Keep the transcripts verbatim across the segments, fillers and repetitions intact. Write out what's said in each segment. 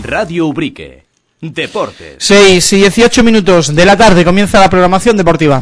Radio Ubrique. Deportes. seis y dieciocho minutos de la tarde comienza la programación deportiva.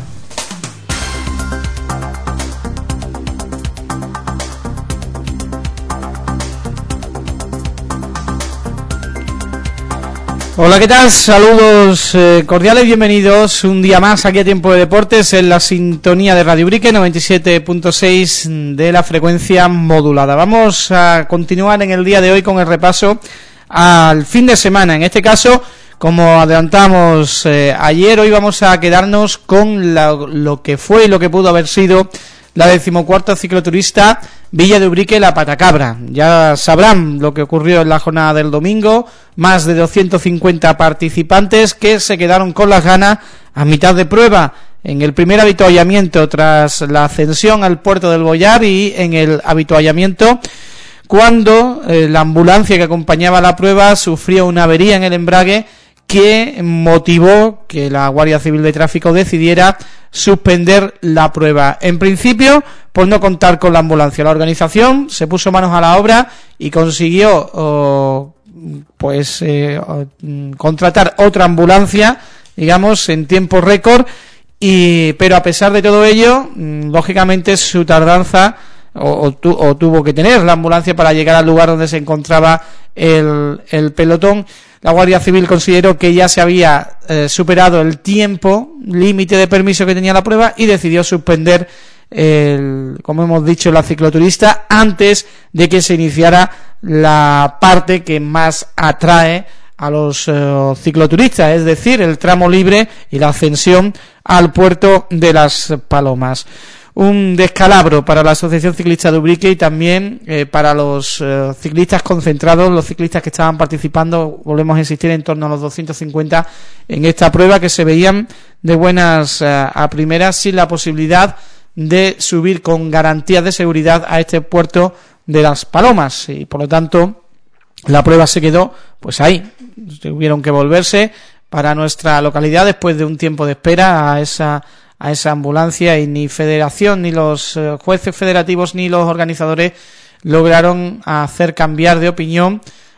Hola, ¿qué tal? Saludos eh, cordiales, bienvenidos un día más aquí a Tiempo de Deportes en la sintonía de Radio Ubrique noventa y siete punto seis de la frecuencia modulada. Vamos a continuar en el día de hoy con el repaso al fin de semana. En este caso, como adelantamos eh, ayer, hoy vamos a quedarnos con la, lo que fue y lo que pudo haber sido la decimocuarta cicloturista Villa de Ubrique La Patacabra. Ya sabrán lo que ocurrió en la jornada del domingo, más de doscientos cincuenta participantes que se quedaron con las ganas a mitad de prueba, en el primer avituallamiento tras la ascensión al puerto del Boyar y en el avituallamiento cuando eh, la ambulancia que acompañaba la prueba sufrió una avería en el embrague que motivó que la Guardia Civil de Tráfico decidiera suspender la prueba. En principio, por no contar con la ambulancia. La organización se puso manos a la obra y consiguió oh, pues eh, oh, contratar otra ambulancia, digamos, en tiempo récord, y pero a pesar de todo ello, lógicamente su tardanza o, o, tu, o tuvo que tener la ambulancia para llegar al lugar donde se encontraba el, el pelotón. La Guardia Civil consideró que ya se había eh, superado el tiempo límite de permiso que tenía la prueba y decidió suspender, el, como hemos dicho, la cicloturista antes de que se iniciara la parte que más atrae a los eh, cicloturistas, es decir, el tramo libre y la ascensión al puerto de Las Palomas. Un descalabro para la Asociación Ciclista de Ubrique y también eh, para los eh, ciclistas concentrados, los ciclistas que estaban participando, volvemos a insistir, en torno a los doscientos cincuenta en esta prueba, que se veían de buenas eh, a primeras sin la posibilidad de subir con garantías de seguridad a este puerto de Las Palomas, y por lo tanto la prueba se quedó pues ahí. Tuvieron que volverse para nuestra localidad después de un tiempo de espera a esa a esa ambulancia, y ni federación, ni los eh, jueces federativos, ni los organizadores lograron hacer cambiar de opinión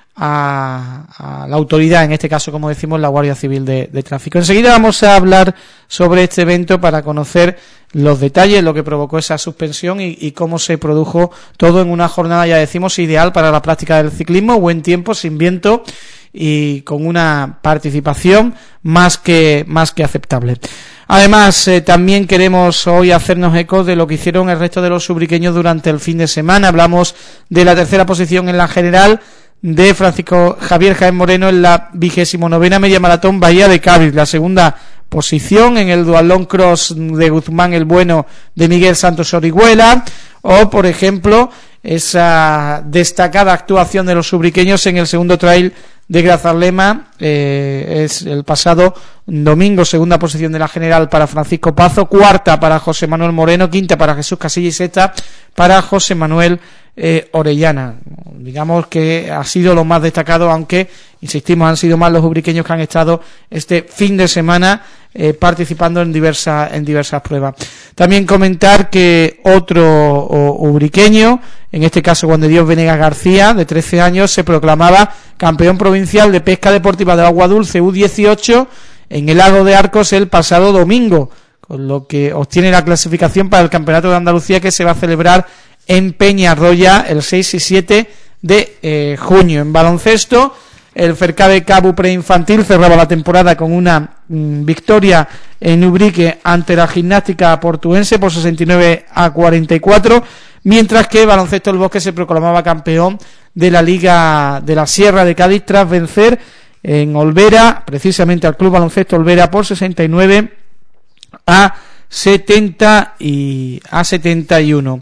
a, a la autoridad, en este caso, como decimos, la Guardia Civil de, de Tráfico. Enseguida vamos a hablar sobre este evento para conocer los detalles, lo que provocó esa suspensión y, y cómo se produjo todo en una jornada, ya decimos, ideal para la práctica del ciclismo, buen tiempo, sin viento y con una participación más que más que aceptable. Además, eh, también queremos hoy hacernos eco de lo que hicieron el resto de los ubriqueños durante el fin de semana. Hablamos de la tercera posición en la general de Francisco Javier Jaén Moreno en la vigésimo novena media maratón Bahía de Cádiz, la segunda posición en el duatlón cross de Guzmán el Bueno de Miguel Santos Orihuela, o por ejemplo esa destacada actuación de los ubriqueños en el segundo trail de Grazalema, eh, es el pasado domingo, segunda posición de la general para Francisco Pazo, cuarta para José Manuel Moreno, quinta para Jesús Casilla y sexta para José Manuel eh, Orellana. Digamos que ha sido lo más destacado, aunque, insistimos, han sido más los ubriqueños que han estado este fin de semana eh, participando en diversas en diversas pruebas. También comentar que otro o, ubriqueño, en este caso Juan de Dios Venegas García, de trece años, se proclamaba campeón provincial de pesca deportiva de agua dulce U dieciocho en el Lago de Arcos el pasado domingo, con lo que obtiene la clasificación para el Campeonato de Andalucía, que se va a celebrar en Peñarroya el seis y siete de eh, junio. En baloncesto, el Fercade Cabu preinfantil cerraba la temporada con una mm, victoria en Ubrique ante la Gimnástica Portuense por sesenta y nueve a cuarenta y cuatro, mientras que Baloncesto El Bosque se proclamaba campeón de la Liga de la Sierra de Cádiz tras vencer en Olvera, precisamente al Club Baloncesto Olvera, por sesenta y nueve a setenta y a setenta y uno.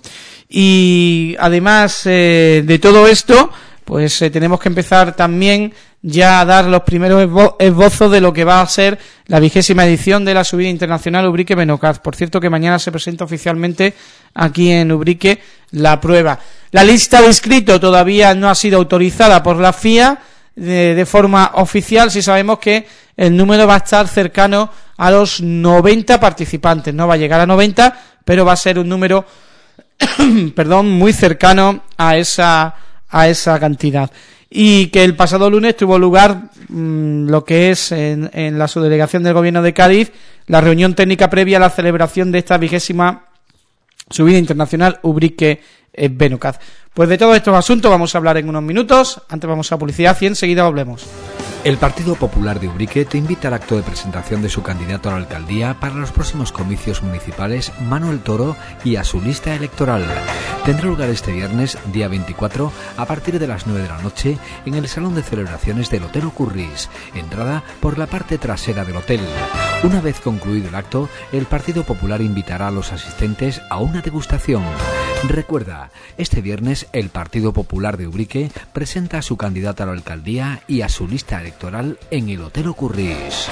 Y además eh, de todo esto, pues eh, tenemos que empezar también ya a dar los primeros esbo- esbozos de lo que va a ser la vigésima edición de la subida internacional Ubrique Benocaz. Por cierto, que mañana se presenta oficialmente aquí en Ubrique la prueba. La lista de inscritos todavía no ha sido autorizada por la F I A de, de forma oficial. Sí sabemos que el número va a estar cercano a los noventa participantes. No va a llegar a noventa, pero va a ser un número perdón, muy cercano a esa a esa cantidad. y que el pasado lunes tuvo lugar mmm, lo que es en, en la subdelegación del Gobierno de Cádiz la reunión técnica previa a la celebración de esta vigésima subida internacional Ubrique-Benaucaz. Pues de todos estos asuntos vamos a hablar en unos minutos. Antes vamos a publicidad y enseguida volvemos. El Partido Popular de Ubrique te invita al acto de presentación de su candidato a la alcaldía para los próximos comicios municipales, Manuel Toro, y a su lista electoral. Tendrá lugar este viernes, día veinticuatro, a partir de las nueve de la noche, en el Salón de Celebraciones del Hotel Ocurris, entrada por la parte trasera del hotel. Una vez concluido el acto, el Partido Popular invitará a los asistentes a una degustación. Recuerda, este viernes el Partido Popular de Ubrique presenta a su candidato a la alcaldía y a su lista electoral electoral en el Hotel Ocurris.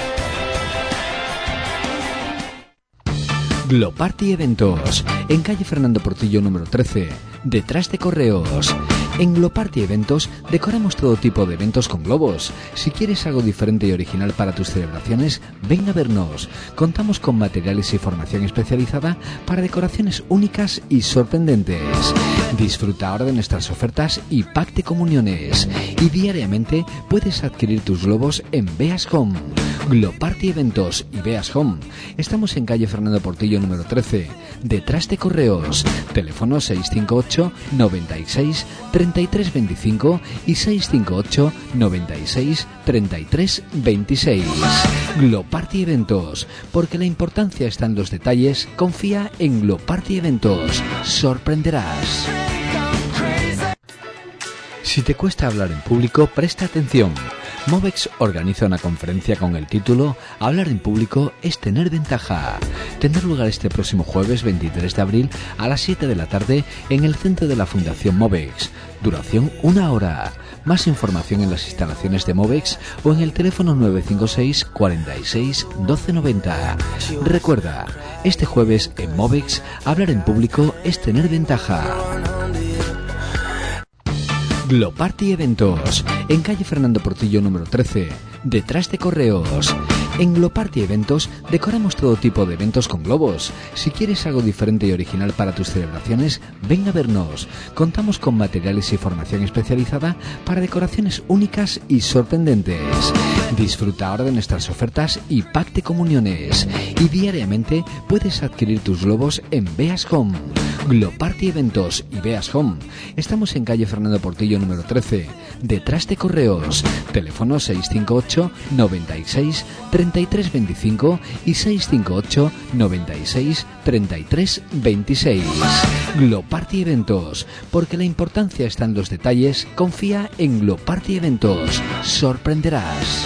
Gloparty Eventos, en calle Fernando Portillo número trece, detrás de Correos. En Gloparty Eventos decoramos todo tipo de eventos con globos. Si quieres algo diferente y original para tus celebraciones, ven a vernos. Contamos con materiales y formación especializada para decoraciones únicas y sorprendentes. Disfruta ahora de nuestras ofertas y pack de comuniones. Y diariamente puedes adquirir tus globos en Beas Home. Gloparty Eventos y Beas Home. Estamos en calle Fernando Portillo número trece, detrás de Correos. Teléfono seis cinco ocho, noventa y seis, treinta y tres veinticinco y seis cinco ocho, noventa y seis, treinta y tres veintiséis. Gloparty Eventos, porque la importancia está en los detalles. Confía en Gloparty Eventos. Sorprenderás. Si te cuesta hablar en público, presta atención. Movex organiza una conferencia con el título Hablar en público es tener ventaja. Tendrá lugar este próximo jueves veintitrés de abril a las siete de la tarde en el centro de la Fundación Movex. Duración una hora. Más información en las instalaciones de Movex o en el teléfono nueve cinco seis, cuarenta y seis, doce noventa. Recuerda, este jueves en Movex, hablar en público es tener ventaja. Gloparty Eventos, en calle Fernando Portillo número trece, detrás de Correos. En Gloparty Eventos decoramos todo tipo de eventos con globos. Si quieres algo diferente y original para tus celebraciones, ven a vernos. Contamos con materiales y formación especializada para decoraciones únicas y sorprendentes. Disfruta ahora de nuestras ofertas y pack de comuniones. Y diariamente puedes adquirir tus globos en Beas Home. Gloparty Eventos y Beas Home. Estamos en calle Fernando Portillo número trece, detrás de Correos. Teléfono seis cinco ocho, noventa y seis, treinta y tres veinticinco y seis cinco ocho, noventa y seis, treinta y tres veintiséis. Gloparty Eventos, porque la importancia está en los detalles. Confía en Gloparty Eventos. Sorprenderás.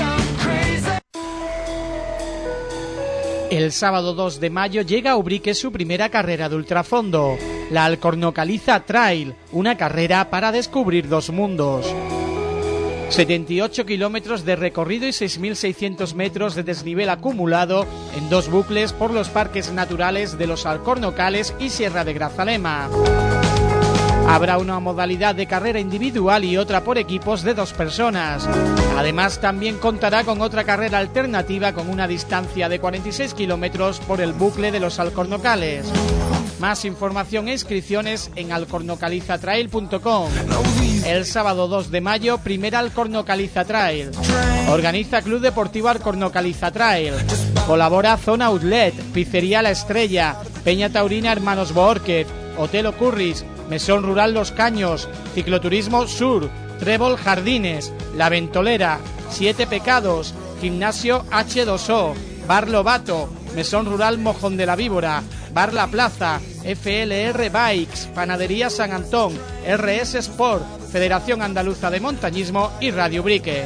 El sábado dos de mayo llega a Ubrique su primera carrera de ultrafondo, la Alcornocaliza Trail, una carrera para descubrir dos mundos. setenta y ocho kilómetros de recorrido y seis mil seiscientos metros de desnivel acumulado en dos bucles por los parques naturales de los Alcornocales y Sierra de Grazalema. Habrá una modalidad de carrera individual y otra por equipos de dos personas. Además, también contará con otra carrera alternativa con una distancia de cuarenta y seis kilómetros por el bucle de los Alcornocales. Más información e inscripciones en alcornocaliza trail punto com. El sábado dos de mayo, primera Alcornocaliza Trail. Organiza Club Deportivo Alcornocaliza Trail. Colabora Zona Outlet, Pizzería La Estrella, Peña Taurina Hermanos Boórquez, Hotel Ocurris, Mesón Rural Los Caños, Cicloturismo Sur, Trébol Jardines, La Ventolera, Siete Pecados, Gimnasio hache dos o, Bar Lobato, Mesón Rural Mojón de la Víbora, Bar La Plaza, F L R Bikes, Panadería San Antón, R S Sport, Federación Andaluza de Montañismo y Radio Ubrique.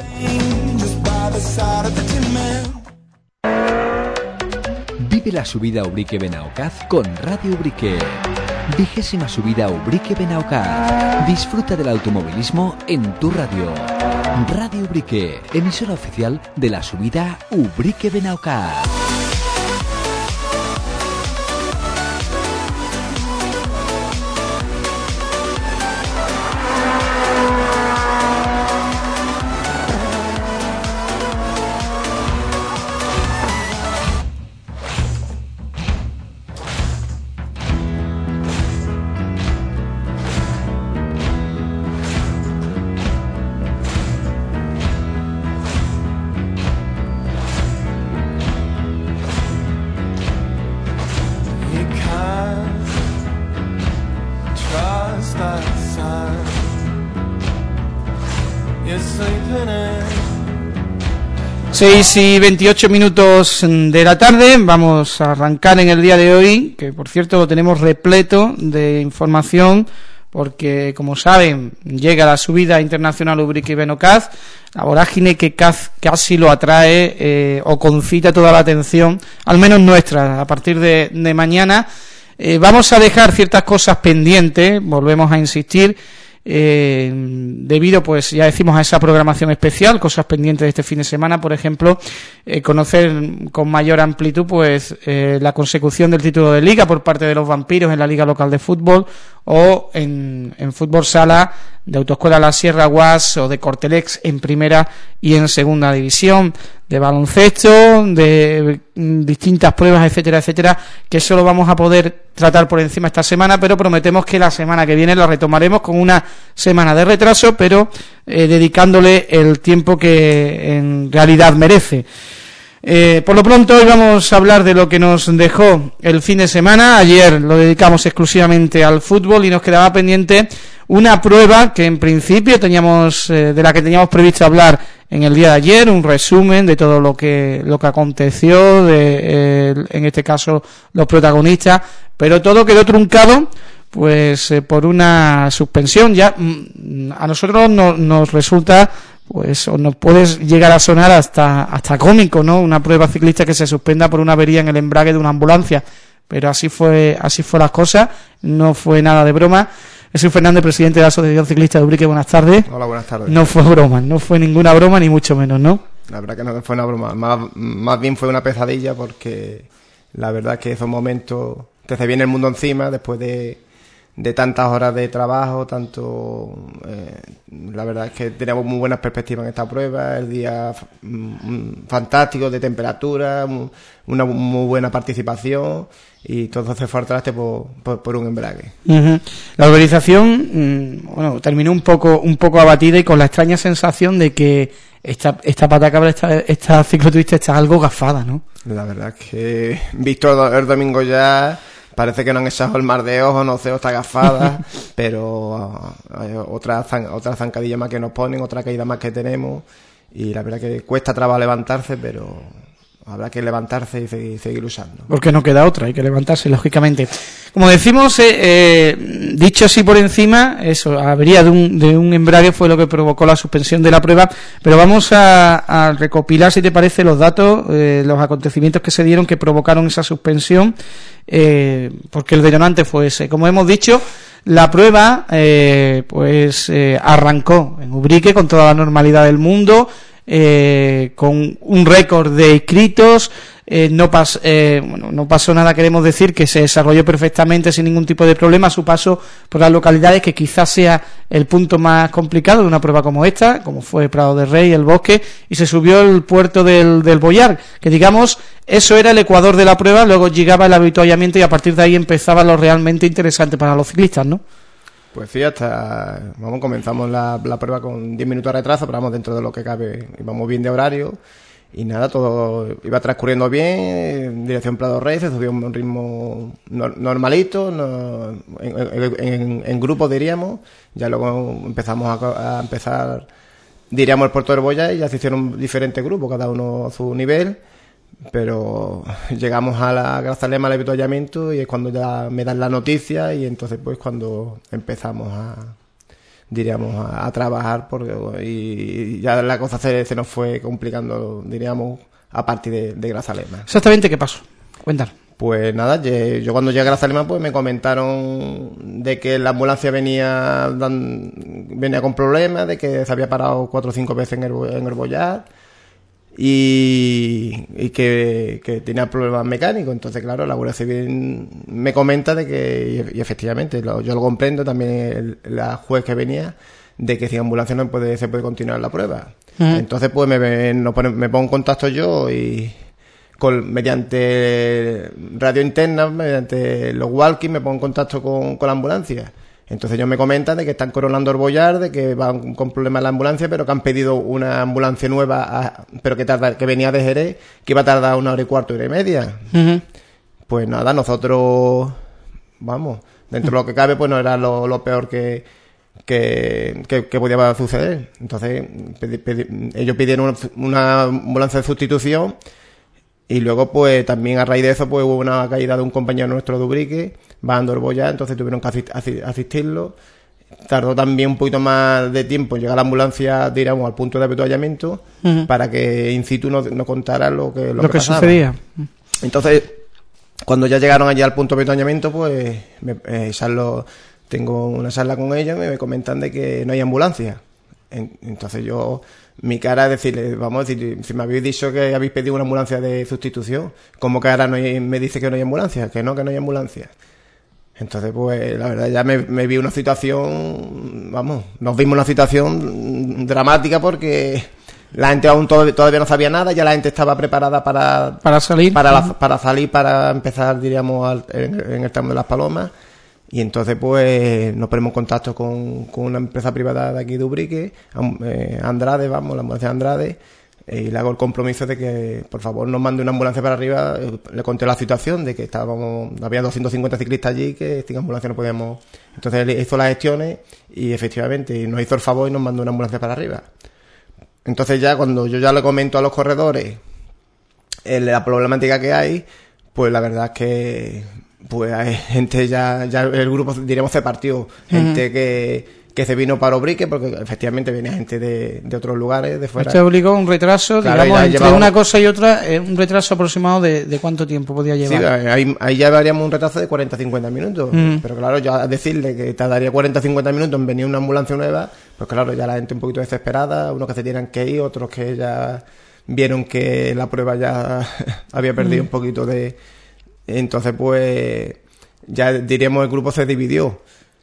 Vive la subida Ubrique-Benaucaz con Radio Ubrique. Vigésima subida Ubrique-Benaucaz. Disfruta del automovilismo en tu radio. Radio Ubrique, emisora oficial de la subida Ubrique-Benaucaz. seis y veintiocho minutos de la tarde, vamos a arrancar en el día de hoy, que por cierto lo tenemos repleto de información, porque como saben, llega la subida internacional Ubrique y Benocaz, la vorágine que casi lo atrae eh, o concita toda la atención, al menos nuestra, a partir de, de mañana. Eh, vamos a dejar ciertas cosas pendientes, volvemos a insistir, Eh, debido, pues ya decimos, a esa programación especial, cosas pendientes de este fin de semana, por ejemplo, eh, conocer con mayor amplitud pues eh, la consecución del título de Liga por parte de los Vampiros en la Liga Local de Fútbol, o en, en fútbol sala de Autoescuela La Sierra U A S o de Cortelex en primera y en segunda división, de baloncesto, de distintas pruebas, etcétera, etcétera, que eso lo vamos a poder tratar por encima esta semana, pero prometemos que la semana que viene la retomaremos con una semana de retraso, pero eh, dedicándole el tiempo que en realidad merece. Eh, por lo pronto hoy vamos a hablar de lo que nos dejó el fin de semana. Ayer lo dedicamos exclusivamente al fútbol y nos quedaba pendiente una prueba que en principio teníamos eh, de la que teníamos previsto hablar en el día de ayer, un resumen de todo lo que lo que aconteció, de eh, en este caso los protagonistas, pero todo quedó truncado pues eh, por una suspensión. Ya mm, a nosotros no, nos resulta, pues o nos puede llegar a sonar hasta hasta cómico, ¿no? Una prueba ciclista que se suspenda por una avería en el embrague de una ambulancia, pero así fue así fue las cosas, no fue nada de broma. Jesús Fernández, presidente de la Asociación Ciclista de Ubrique, buenas tardes. Hola, buenas tardes. No fue broma, no fue ninguna broma, ni mucho menos, ¿no? La verdad que no fue una broma, más, más bien fue una pesadilla, porque la verdad es que esos momentos te se viene el mundo encima después de, de tantas horas de trabajo, tanto eh, la verdad es que teníamos muy buenas perspectivas en esta prueba, el día mm, fantástico de temperatura, una muy buena participación, y todo se fue al traste por, por, por un embrague. Uh-huh. La organización mmm, bueno, terminó un poco un poco abatida y con la extraña sensación de que esta esta patacabra, esta, esta cicloturista está algo gafada, ¿no? La verdad es que visto el domingo ya parece que no han echado el mar de ojos, no sé, está gafada, pero uh, otra, zan, otra zancadilla más que nos ponen, otra caída más que tenemos, y la verdad que cuesta trabajo levantarse, pero habrá que levantarse y seguir, seguir usando. Porque no queda otra, hay que levantarse, lógicamente. Como decimos, eh, eh, dicho así por encima, eso, avería de un, de un embrague fue lo que provocó la suspensión de la prueba, pero vamos a, a recopilar, si te parece, los datos, eh, los acontecimientos que se dieron que provocaron esa suspensión, eh, porque el detonante fue ese. Como hemos dicho, la prueba eh, pues eh, arrancó en Ubrique con toda la normalidad del mundo, Eh, con un récord de inscritos, eh, no, pas, eh, bueno, no pasó nada, queremos decir que se desarrolló perfectamente sin ningún tipo de problema su paso por las localidades, que quizás sea el punto más complicado de una prueba como esta, como fue Prado de Rey, El Bosque, y se subió el puerto del, del Boyar, que digamos eso era el ecuador de la prueba, luego llegaba el avituallamiento y a partir de ahí empezaba lo realmente interesante para los ciclistas, ¿no? Pues sí, hasta vamos comenzamos la, la prueba con diez minutos de retraso, pero vamos dentro de lo que cabe, íbamos bien de horario y nada, todo iba transcurriendo bien, en dirección Prado Rey, se subió un ritmo no, normalito, no, en, en, en grupo diríamos, ya luego empezamos a, a empezar, diríamos, el puerto del Boya, y ya se hicieron diferentes grupos, cada uno a su nivel, pero llegamos a la Grazalema, al avituallamiento, y es cuando ya me dan la noticia, y entonces pues cuando empezamos a diríamos a, a trabajar, porque y ya la cosa se, se nos fue complicando, diríamos, a partir de, de Grazalema. Exactamente, ¿qué pasó? Cuéntanos. Pues nada, yo cuando llegué a Grazalema pues me comentaron de que la ambulancia venía dan, venía con problemas, de que se había parado cuatro o cinco veces en el, en el Boyar, y, y que, que tenía problemas mecánicos. Entonces, claro, la Guardia Civil me comenta de que, y efectivamente, lo, yo lo comprendo, también el, la juez que venía, de que sin ambulancia no puede, se puede continuar la prueba. Uh-huh. Entonces, pues me, me, me pongo en contacto yo y con, mediante radio interna, mediante los walkies, me pongo en contacto con, con la ambulancia. Entonces ellos me comentan de que están coronando el Boyar, de que van con problemas en la ambulancia, pero que han pedido una ambulancia nueva, a, pero que tarda, que venía de Jerez, que iba a tardar una hora y cuarto, hora y media. Uh-huh. Pues nada, nosotros, vamos, dentro de lo que cabe, pues no era lo, lo peor que, que, que, que podía suceder. Entonces pedi, pedi, ellos pidieron una, una ambulancia de sustitución y luego pues también a raíz de eso pues hubo una caída de un compañero nuestro de Ubrique, bajando el boya, entonces tuvieron que asist, asist, asistirlo. Tardó también un poquito más de tiempo en llegar la ambulancia, digamos, al punto de avituallamiento uh-huh. para que in situ nos no contara lo que, lo lo que, que pasaba. sucedía. Entonces, cuando ya llegaron allí al punto de avituallamiento, pues me, eh, charlo, tengo una charla con ellos y me comentan de que no hay ambulancia. En, entonces yo, mi cara es decirle, vamos a decir, si me habéis dicho que habéis pedido una ambulancia de sustitución, ¿cómo que ahora no hay, me dice que no hay ambulancia? Que no, que no hay ambulancia. Entonces, pues, la verdad, ya me, me vi una situación, vamos, nos vimos una situación dramática porque la gente aún to- todavía no sabía nada, ya la gente estaba preparada para... Para salir. Para, la, para salir, para empezar, diríamos, al, en, en el tramo de Las Palomas. Y entonces, pues, nos ponemos en contacto con, con una empresa privada de aquí de Ubrique, eh, Andrade, vamos, la ambulancia de Andrade, y le hago el compromiso de que por favor nos mande una ambulancia para arriba. Le conté la situación de que estábamos, había doscientos cincuenta ciclistas allí, que sin ambulancia no podíamos. Entonces él hizo las gestiones y efectivamente nos hizo el favor y nos mandó una ambulancia para arriba. Entonces ya cuando yo ya le comento a los corredores el, la problemática que hay, pues la verdad es que pues hay gente ya, ya el grupo diríamos se partió, gente uh-huh. que que se vino para Ubrique porque efectivamente venía gente de, de otros lugares, de fuera. Esto obligó un retraso, claro, digamos, entre llevamos... una cosa y otra, eh, un retraso aproximado de, de cuánto tiempo podía llevar. Sí, ahí, ahí ya veríamos un retraso de cuarenta a cincuenta minutos, mm. pero claro, ya decirle que tardaría cuarenta a cincuenta minutos en venir una ambulancia nueva, pues claro, ya la gente un poquito desesperada, unos que se tienen que ir, otros que ya vieron que la prueba ya había perdido mm. un poquito de... Entonces, pues, ya diríamos el grupo se dividió.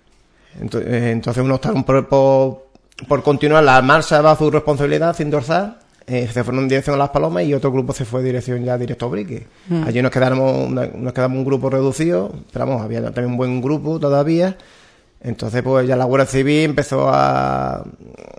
Entonces unos estaban por, por, por continuar la marcha bajo su responsabilidad sin dorsal, eh, se fueron en dirección a Las Palomas y otro grupo se fue en dirección ya directo a Ubrique. Mm. Allí nos quedamos, nos quedamos un grupo reducido, pero vamos, había también un buen grupo todavía. Entonces pues ya la Guardia Civil empezó a, a,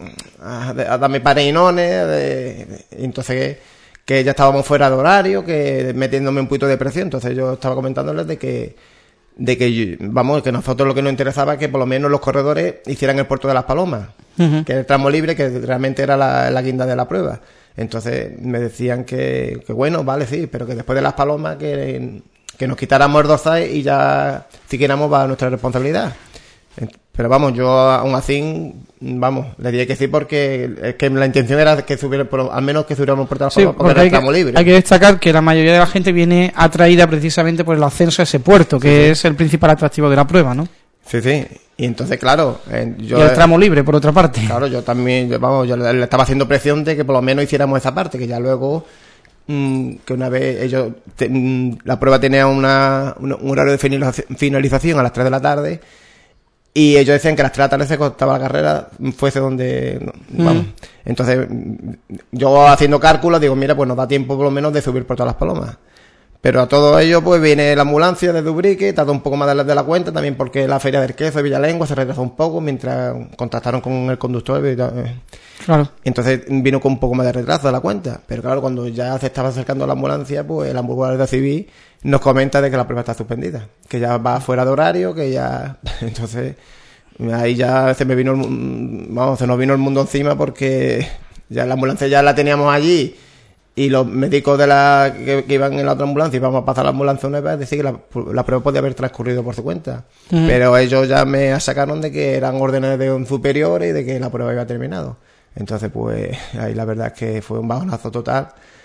a darme pareinones, de, de, entonces que ya estábamos fuera de horario, que metiéndome un poquito de presión. Entonces yo estaba comentándoles de que de que, vamos, que nosotros lo que nos interesaba es que por lo menos los corredores hicieran el puerto de Las Palomas, uh-huh. que era el tramo libre, que realmente era la, la guinda de la prueba. Entonces me decían que, que bueno, vale, sí, pero que después de Las Palomas que, que nos quitáramos el dorsal y ya siguiéramos bajo nuestra responsabilidad. Pero vamos, yo aún así, vamos, le diría que sí porque es que la intención era que subiera, al menos que subiéramos por Las Palomas, sí, porque era el tramo libre. Hay que destacar que la mayoría de la gente viene atraída precisamente por el ascenso a ese puerto, que sí, sí. es el principal atractivo de la prueba, ¿no? Sí, sí. Y entonces, claro... Eh, yo, y el tramo libre, por otra parte. Claro, yo también, yo, vamos, yo le, le estaba haciendo presión de que por lo menos hiciéramos esa parte, que ya luego... Mmm, que una vez ellos... Te, mmm, la prueba tenía una, una, un horario de finalización a las tres de la tarde... Y ellos decían que a las tres de la tarde se cortaba la carrera, fuese donde... Vamos. Mm. Entonces, yo haciendo cálculos, digo, mira, pues nos da tiempo por lo menos de subir por todas Las Palomas. Pero a todo ello, pues viene la ambulancia desde Ubrique, tardó un poco más de la, de la cuenta, también porque la Feria del Queso de Villalengua se retrasó un poco mientras contactaron con el conductor. Claro. Entonces vino con un poco más de retraso de la cuenta. Pero claro, cuando ya se estaba acercando a la ambulancia, pues la Guardia Civil nos comenta de que la prueba está suspendida, que ya va fuera de horario, que ya... Entonces, ahí ya se me vino, el... vamos, se nos vino el mundo encima porque ya la ambulancia ya la teníamos allí y los médicos de la que, que iban en la otra ambulancia íbamos a pasar la ambulancia nueva, es decir, que la, la prueba podía haber transcurrido por su cuenta. Uh-huh. Pero ellos ya me sacaron de que eran órdenes de un superior y de que la prueba había terminado. Entonces, pues, ahí la verdad es que fue un bajonazo total.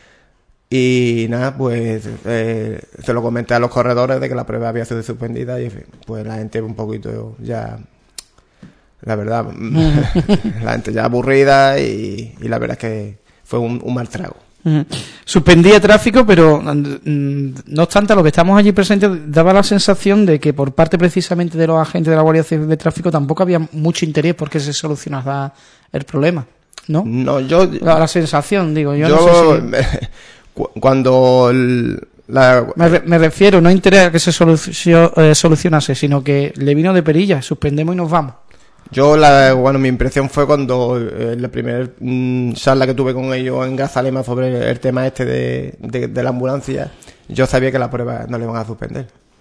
Y nada, pues eh, se lo comenté a los corredores de que la prueba había sido suspendida y pues la gente un poquito ya, la verdad, la gente ya aburrida y, y la verdad es que fue un, un mal trago. Suspendía tráfico, pero no obstante, a lo que estamos allí presentes daba la sensación de que por parte precisamente de los agentes de la Guardia Civil de Tráfico tampoco había mucho interés porque se solucionara el problema, ¿no? No, yo... La, la sensación, digo, yo, yo no sé si... Cuando el, la... me, re, me refiero, no interesa que se solucio, eh, solucionase, sino que le vino de perilla, suspendemos y nos vamos. Yo, la, bueno, mi impresión fue cuando eh, la primera mm, charla que tuve con ellos en Grazalema sobre el, el tema este de, de, de la ambulancia, yo sabía que la prueba no le iban a suspender.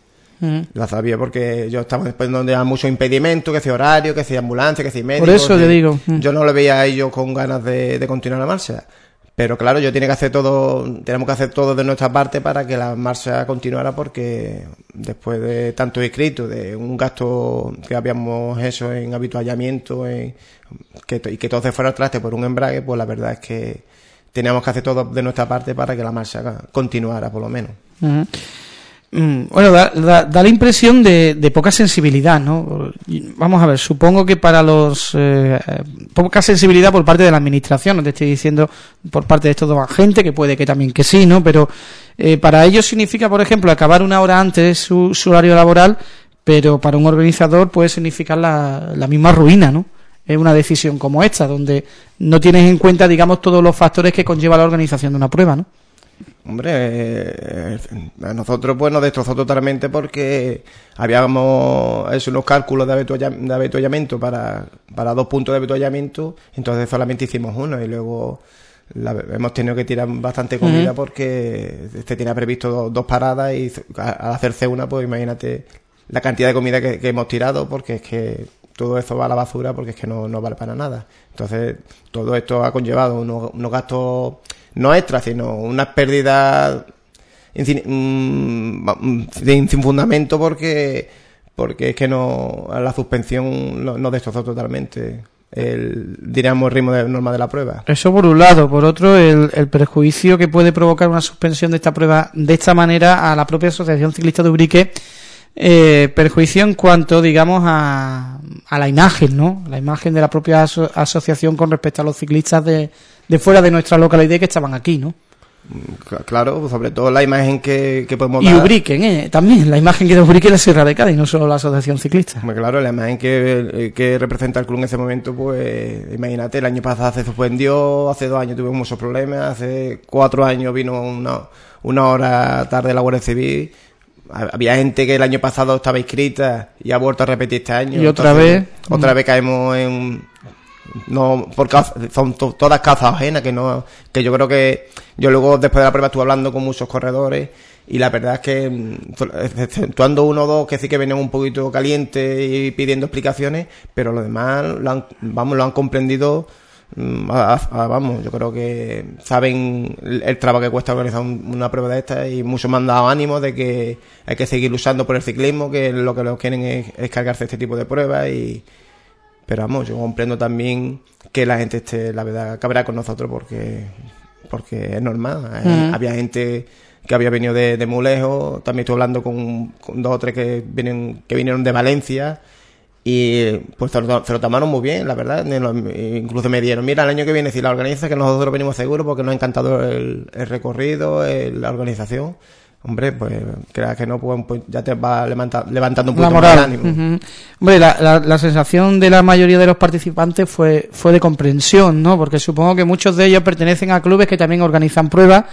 Mm. La sabía porque yo estaba poniendo ya muchos impedimentos, que si horario, que si ambulancia, que si médico. Por eso que te digo. Mm. Yo no le veía a ellos con ganas de, de continuar la marcha. Pero claro, yo tenía que hacer todo, tenemos que hacer todo de nuestra parte para que la marcha continuara, porque después de tanto inscritos, de un gasto que habíamos hecho en habituallamiento, en, que, y que todo se fuera al traste por un embrague, pues la verdad es que teníamos que hacer todo de nuestra parte para que la marcha continuara, por lo menos. Uh-huh. Bueno, da, da, da la impresión de, de poca sensibilidad, ¿no? Vamos a ver, supongo que para los... Eh, poca sensibilidad por parte de la administración, no te estoy diciendo por parte de estos dos agentes, que puede que también que sí, ¿no? Pero eh, para ellos significa, por ejemplo, acabar una hora antes su, su horario laboral, pero para un organizador puede significar la, la misma ruina, ¿no? Es una decisión como esta, donde no tienes en cuenta, digamos, todos los factores que conlleva la organización de una prueba, ¿no? Hombre, eh, a nosotros pues nos destrozó totalmente porque habíamos hecho unos cálculos de, habitualla, de habituallamiento para, para dos puntos de habituallamiento, entonces solamente hicimos uno y luego la, hemos tenido que tirar bastante comida uh-huh. porque se tenía previsto dos, dos paradas y al hacerse una, pues imagínate la cantidad de comida que, que hemos tirado, porque es que todo eso va a la basura, porque es que no, no vale para nada. Entonces todo esto ha conllevado unos, unos gastos no extras, sino unas pérdidas sin, sin, sin fundamento, porque porque es que no la suspensión nos no destrozó totalmente el, diríamos, el ritmo de norma de la prueba. Eso por un lado. Por otro, el, el perjuicio que puede provocar una suspensión de esta prueba de esta manera a la propia Asociación Ciclista de Ubrique, eh, perjuicio en cuanto, digamos, a, a la imagen, ¿no? La imagen de la propia aso- asociación con respecto a los ciclistas de de fuera de nuestra localidad que estaban aquí, ¿no? Claro, sobre todo la imagen que, que podemos y dar. Y Ubrique, ¿eh? También, la imagen que da Ubrique la Sierra de Cádiz, no solo la Asociación Ciclista. Pues claro, la imagen que, que representa el club en ese momento, pues imagínate, el año pasado se suspendió, hace dos años tuvimos muchos problemas, hace cuatro años vino una, una hora tarde la Guardia Civil. Había gente que el año pasado estaba inscrita y ha vuelto a repetir este año. Y otra Entonces, vez... Otra mm. vez caemos en... no por causa, son to, todas causas ajenas, que no, que yo creo que yo luego después de la prueba estuve hablando con muchos corredores y la verdad es que exceptuando uno o dos que sí que venían un poquito calientes y pidiendo explicaciones, pero los demás lo han, vamos, lo han comprendido. A, a, vamos, yo creo que saben el, el trabajo que cuesta organizar un, una prueba de esta, y muchos me han dado ánimo de que hay que seguir luchando por el ciclismo, que lo que los quieren es, es cargarse este tipo de pruebas. Y pero vamos, yo comprendo también que la gente esté, la verdad, cabrea con nosotros, porque porque es normal. Uh-huh. Había gente que había venido de, de muy lejos. También estoy hablando con, con dos o tres que vienen que vinieron de Valencia y pues se lo, se lo tomaron muy bien, la verdad. Incluso me dieron, mira, el año que viene si la organiza, que nosotros venimos seguros porque nos ha encantado el, el recorrido, el, la organización. Hombre, pues creas que no, pues ya te va levanta, levantando un poquito más el ánimo. Uh-huh. Hombre, la, la, la sensación de la mayoría de los participantes fue fue de comprensión, ¿no? Porque supongo que muchos de ellos pertenecen a clubes que también organizan pruebas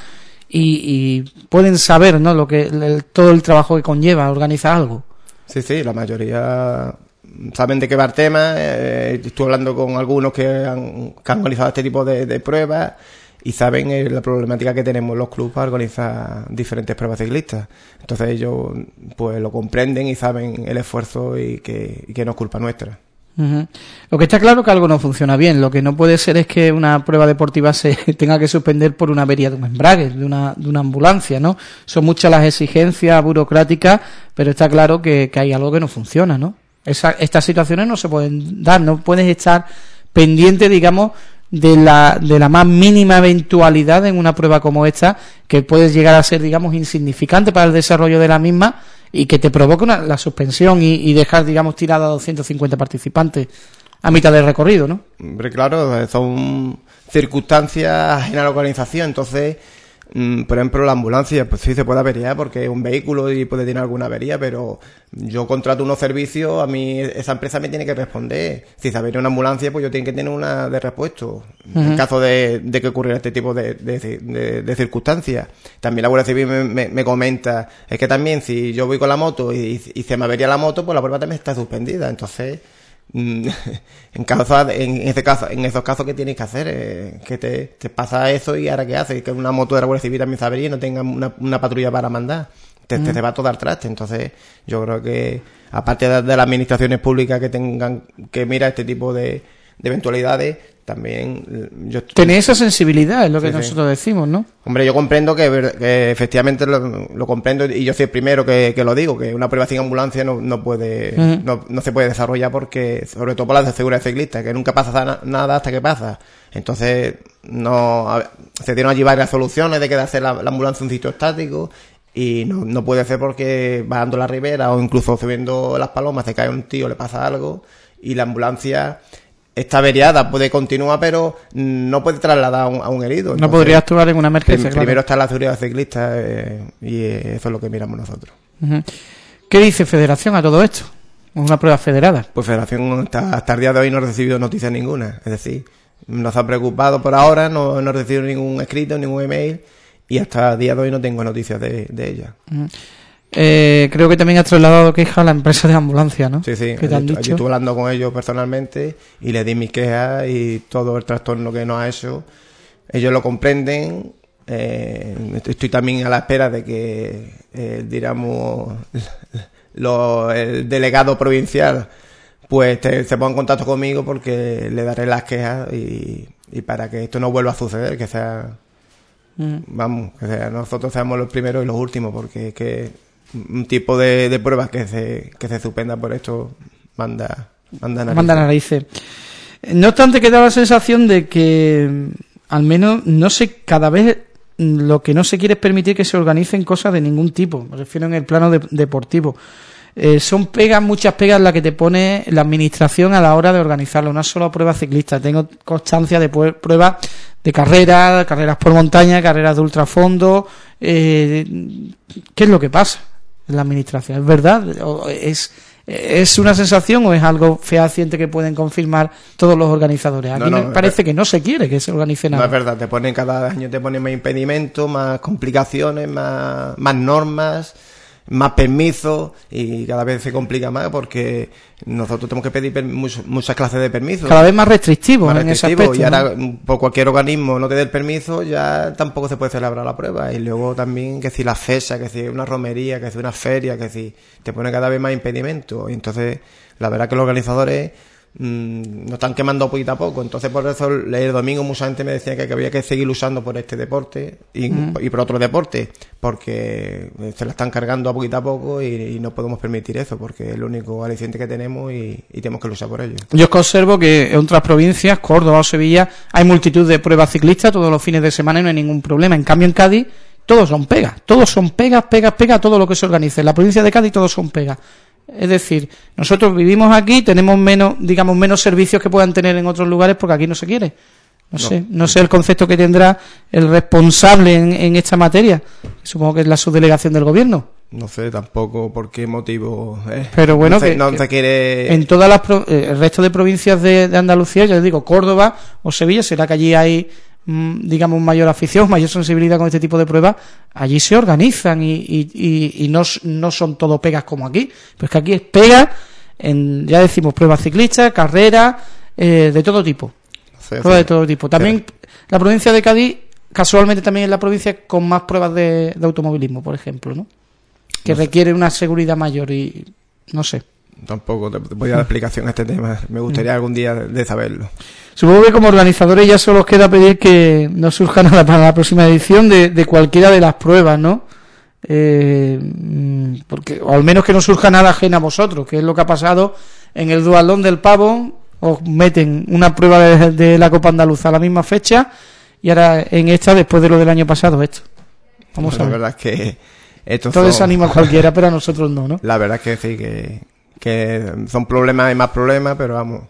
y, y pueden saber, ¿no? Lo que el, todo el trabajo que conlleva organizar algo. Sí, sí, la mayoría saben de qué va el tema. Eh, estuve hablando con algunos que han, que han organizado este tipo de, de pruebas y saben eh, la problemática que tenemos los clubes para organizar diferentes pruebas ciclistas. Entonces ellos pues lo comprenden y saben el esfuerzo y que, y que no es culpa nuestra. Uh-huh. Lo que está claro es que algo no funciona bien. Lo que no puede ser es que una prueba deportiva se tenga que suspender por una avería de un embrague, de una, de una ambulancia, ¿no? Son muchas las exigencias burocráticas, pero está claro que, que hay algo que no funciona, ¿no? Esa, estas situaciones no se pueden dar, no puedes estar pendiente, digamos, de la de la más mínima eventualidad en una prueba como esta, que puede llegar a ser, digamos, insignificante para el desarrollo de la misma y que te provoque una, la suspensión y, y dejar, digamos, tirada a doscientos cincuenta participantes a mitad del recorrido, ¿no? Hombre, claro, son circunstancias ajenas a la organización. Entonces, mmm, por ejemplo, la ambulancia, pues sí se puede averiar porque es un vehículo y puede tener alguna avería, pero yo contrato unos servicios, a mí esa empresa me tiene que responder. Si se avería una ambulancia, pues yo tengo que tener una de repuesto, uh-huh. en caso de, de que ocurriera este tipo de, de, de, de circunstancias. También la Guardia Civil me, me, me comenta, es que también si yo voy con la moto y, y se me avería la moto, pues la prueba también está suspendida. Entonces, en caso en ese caso en esos casos ¿qué tienes que hacer? Eh, que te, te pasa eso y ahora ¿qué haces? Que una moto de la Guardia Civil también se avería y no tenga una, una patrulla para mandar. te, te, te va todo al traste. Entonces yo creo que aparte de, de las administraciones públicas que tengan que mirar este tipo de, de eventualidades, también yo tener esa sensibilidad es lo que sí, nosotros sí. decimos, ¿no? Hombre, yo comprendo que, que efectivamente lo, lo comprendo y yo soy el primero que, que lo digo, que una prueba sin ambulancia no, no puede uh-huh. no, no se puede desarrollar porque, sobre todo por la seguridad ciclista, que nunca pasa na, nada hasta que pasa. Entonces, no se tienen allí varias soluciones de que de hacer la, la ambulancia un sitio estático y no, no puede ser porque bajando la ribera o incluso subiendo las palomas se cae un tío, le pasa algo y la ambulancia está averiada, puede continuar, pero no puede trasladar a un, a un herido. Entonces, no podría actuar en una emergencia. Prim- primero claro. está la seguridad ciclista eh, y eh, eso es lo que miramos nosotros. Uh-huh. ¿Qué dice Federación a todo esto? Es una prueba federada. Pues Federación hasta, hasta el día de hoy no ha recibido noticias ninguna. Es decir, nos ha preocupado por ahora, no, no ha recibido ningún escrito, ningún email y hasta el día de hoy no tengo noticias de, de ella. Uh-huh. Eh, creo que también has trasladado queja a la empresa de ambulancia, ¿no? Sí, sí. ¿Qué te han allí, dicho? allí estuve hablando con ellos personalmente y les di mis quejas y todo el trastorno que nos ha hecho. Ellos lo comprenden. Eh, estoy también a la espera de que, eh, digamos, lo, el delegado provincial pues te, se ponga en contacto conmigo porque le daré las quejas y, y para que esto no vuelva a suceder, que sea, mm. vamos, que sea, nosotros seamos los primeros y los últimos, porque es que un tipo de, de pruebas que se que se suspenda por esto manda manda narices. Manda narices. No obstante, que da la sensación de que al menos no sé, cada vez lo que no se quiere es permitir que se organicen cosas de ningún tipo, me refiero en el plano de, deportivo. Eh, son pegas, muchas pegas las que te pone la administración a la hora de organizarlo, una sola prueba ciclista. Tengo constancia de pruebas de carreras, carreras por montaña, carreras de ultrafondo. Eh, ¿Qué es lo que pasa en la administración? ¿Es verdad? ¿O es, ¿Es una sensación o es algo fehaciente que pueden confirmar todos los organizadores? Aquí no, no, me parece que no se quiere que se organice nada. No es verdad, te ponen cada año te ponen más impedimentos, más complicaciones, más, más normas, más permisos y cada vez se complica más porque nosotros tenemos que pedir per- much, muchas clases de permisos. Cada vez más restrictivos más en restrictivo, ese aspecto. Y ahora, ¿no? por cualquier organismo no te dé el permiso, ya tampoco se puede celebrar la prueba. Y luego también que si la fecha, que si una romería, que si una feria, que si te pone cada vez más impedimentos. Y entonces, la verdad que los organizadores mmm, nos están quemando poquito a poco. Entonces, por eso el domingo mucha gente me decía que, que había que seguir luchando por este deporte y, mm. y por otro deporte, porque se la están cargando a poquito a poco y, y no podemos permitir eso, porque es el único aliciente que tenemos y, y tenemos que luchar por ello. Yo es que observo que en otras provincias, Córdoba o Sevilla, hay multitud de pruebas ciclistas todos los fines de semana y no hay ningún problema. En cambio, en Cádiz, todos son pegas. Todos son pegas, pegas, pegas, todo lo que se organice. En la provincia de Cádiz, todos son pegas. Es decir, nosotros vivimos aquí, tenemos menos, digamos, menos servicios que puedan tener en otros lugares porque aquí no se quiere. No, no sé, no sé el concepto que tendrá el responsable en, en esta materia. Supongo que es la subdelegación del gobierno. No sé tampoco por qué motivo. Eh. Pero bueno, no se, que, no que se quiere. En todas las pro, eh, el resto de provincias de, de Andalucía, ya les digo, Córdoba o Sevilla, será que allí hay, mmm, digamos, mayor afición, mayor sensibilidad con este tipo de pruebas. Allí se organizan y, y, y, y no, no son todo pegas como aquí. Pues que aquí es pega, en, ya decimos, pruebas ciclistas, carreras, eh, de todo tipo. Sí, pruebas sí. de todo tipo. También sí. La provincia de Cádiz, casualmente también es la provincia con más pruebas de, de automovilismo, por ejemplo, ¿no? Que no requiere sé. Una seguridad mayor y no sé. Tampoco te voy a dar explicación a este tema. Me gustaría algún día de saberlo. Supongo que como organizadores ya solo os queda pedir que no surja nada para la próxima edición de, de cualquiera de las pruebas, ¿no? Eh, porque o al menos que no surja nada ajeno a vosotros, que es lo que ha pasado en el Dualón del Pavo. Os meten una prueba de, de la Copa Andaluza a la misma fecha y ahora en esta, después de lo del año pasado, esto. Vamos bueno, a ver. La verdad es que esto todo eso anima a cualquiera, pero a nosotros no, ¿no? La verdad es que sí, que, que son problemas y más problemas, pero vamos.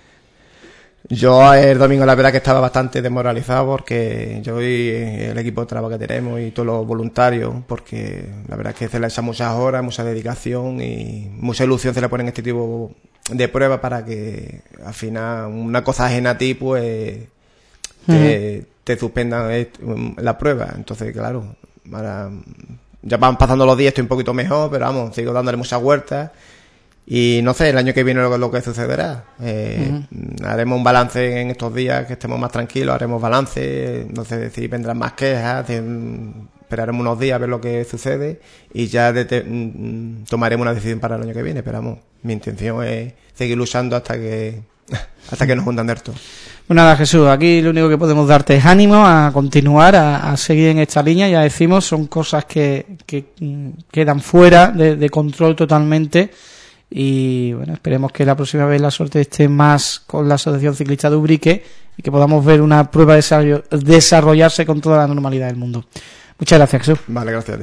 Yo el domingo la verdad que estaba bastante desmoralizado porque yo y el equipo de trabajo que tenemos y todos los voluntarios, porque la verdad es que se le echa muchas horas, mucha dedicación y mucha ilusión se le ponen este tipo de pruebas para que al final una cosa ajena a ti pues te, uh-huh. te suspendan la prueba. Entonces claro, ahora ya van pasando los días, estoy un poquito mejor, pero vamos, sigo dándole muchas vueltas. Y no sé, el año que viene lo, lo que sucederá. Eh, uh-huh. Haremos un balance en estos días que estemos más tranquilos, haremos balance, no sé si vendrán más quejas, esperaremos unos días a ver lo que sucede y ya de te, mm, tomaremos una decisión para el año que viene. Pero vamos, mi intención es seguir luchando hasta que hasta que nos hundan de esto. Pues nada, Jesús, aquí lo único que podemos darte es ánimo a continuar, a, a seguir en esta línea. Ya decimos, son cosas que, que mm, quedan fuera de, de control totalmente. Y bueno, esperemos que la próxima vez la suerte esté más con la Asociación Ciclista de Ubrique y que podamos ver una prueba de desarrollarse con toda la normalidad del mundo. Muchas gracias, Jesús. Vale, gracias a ti.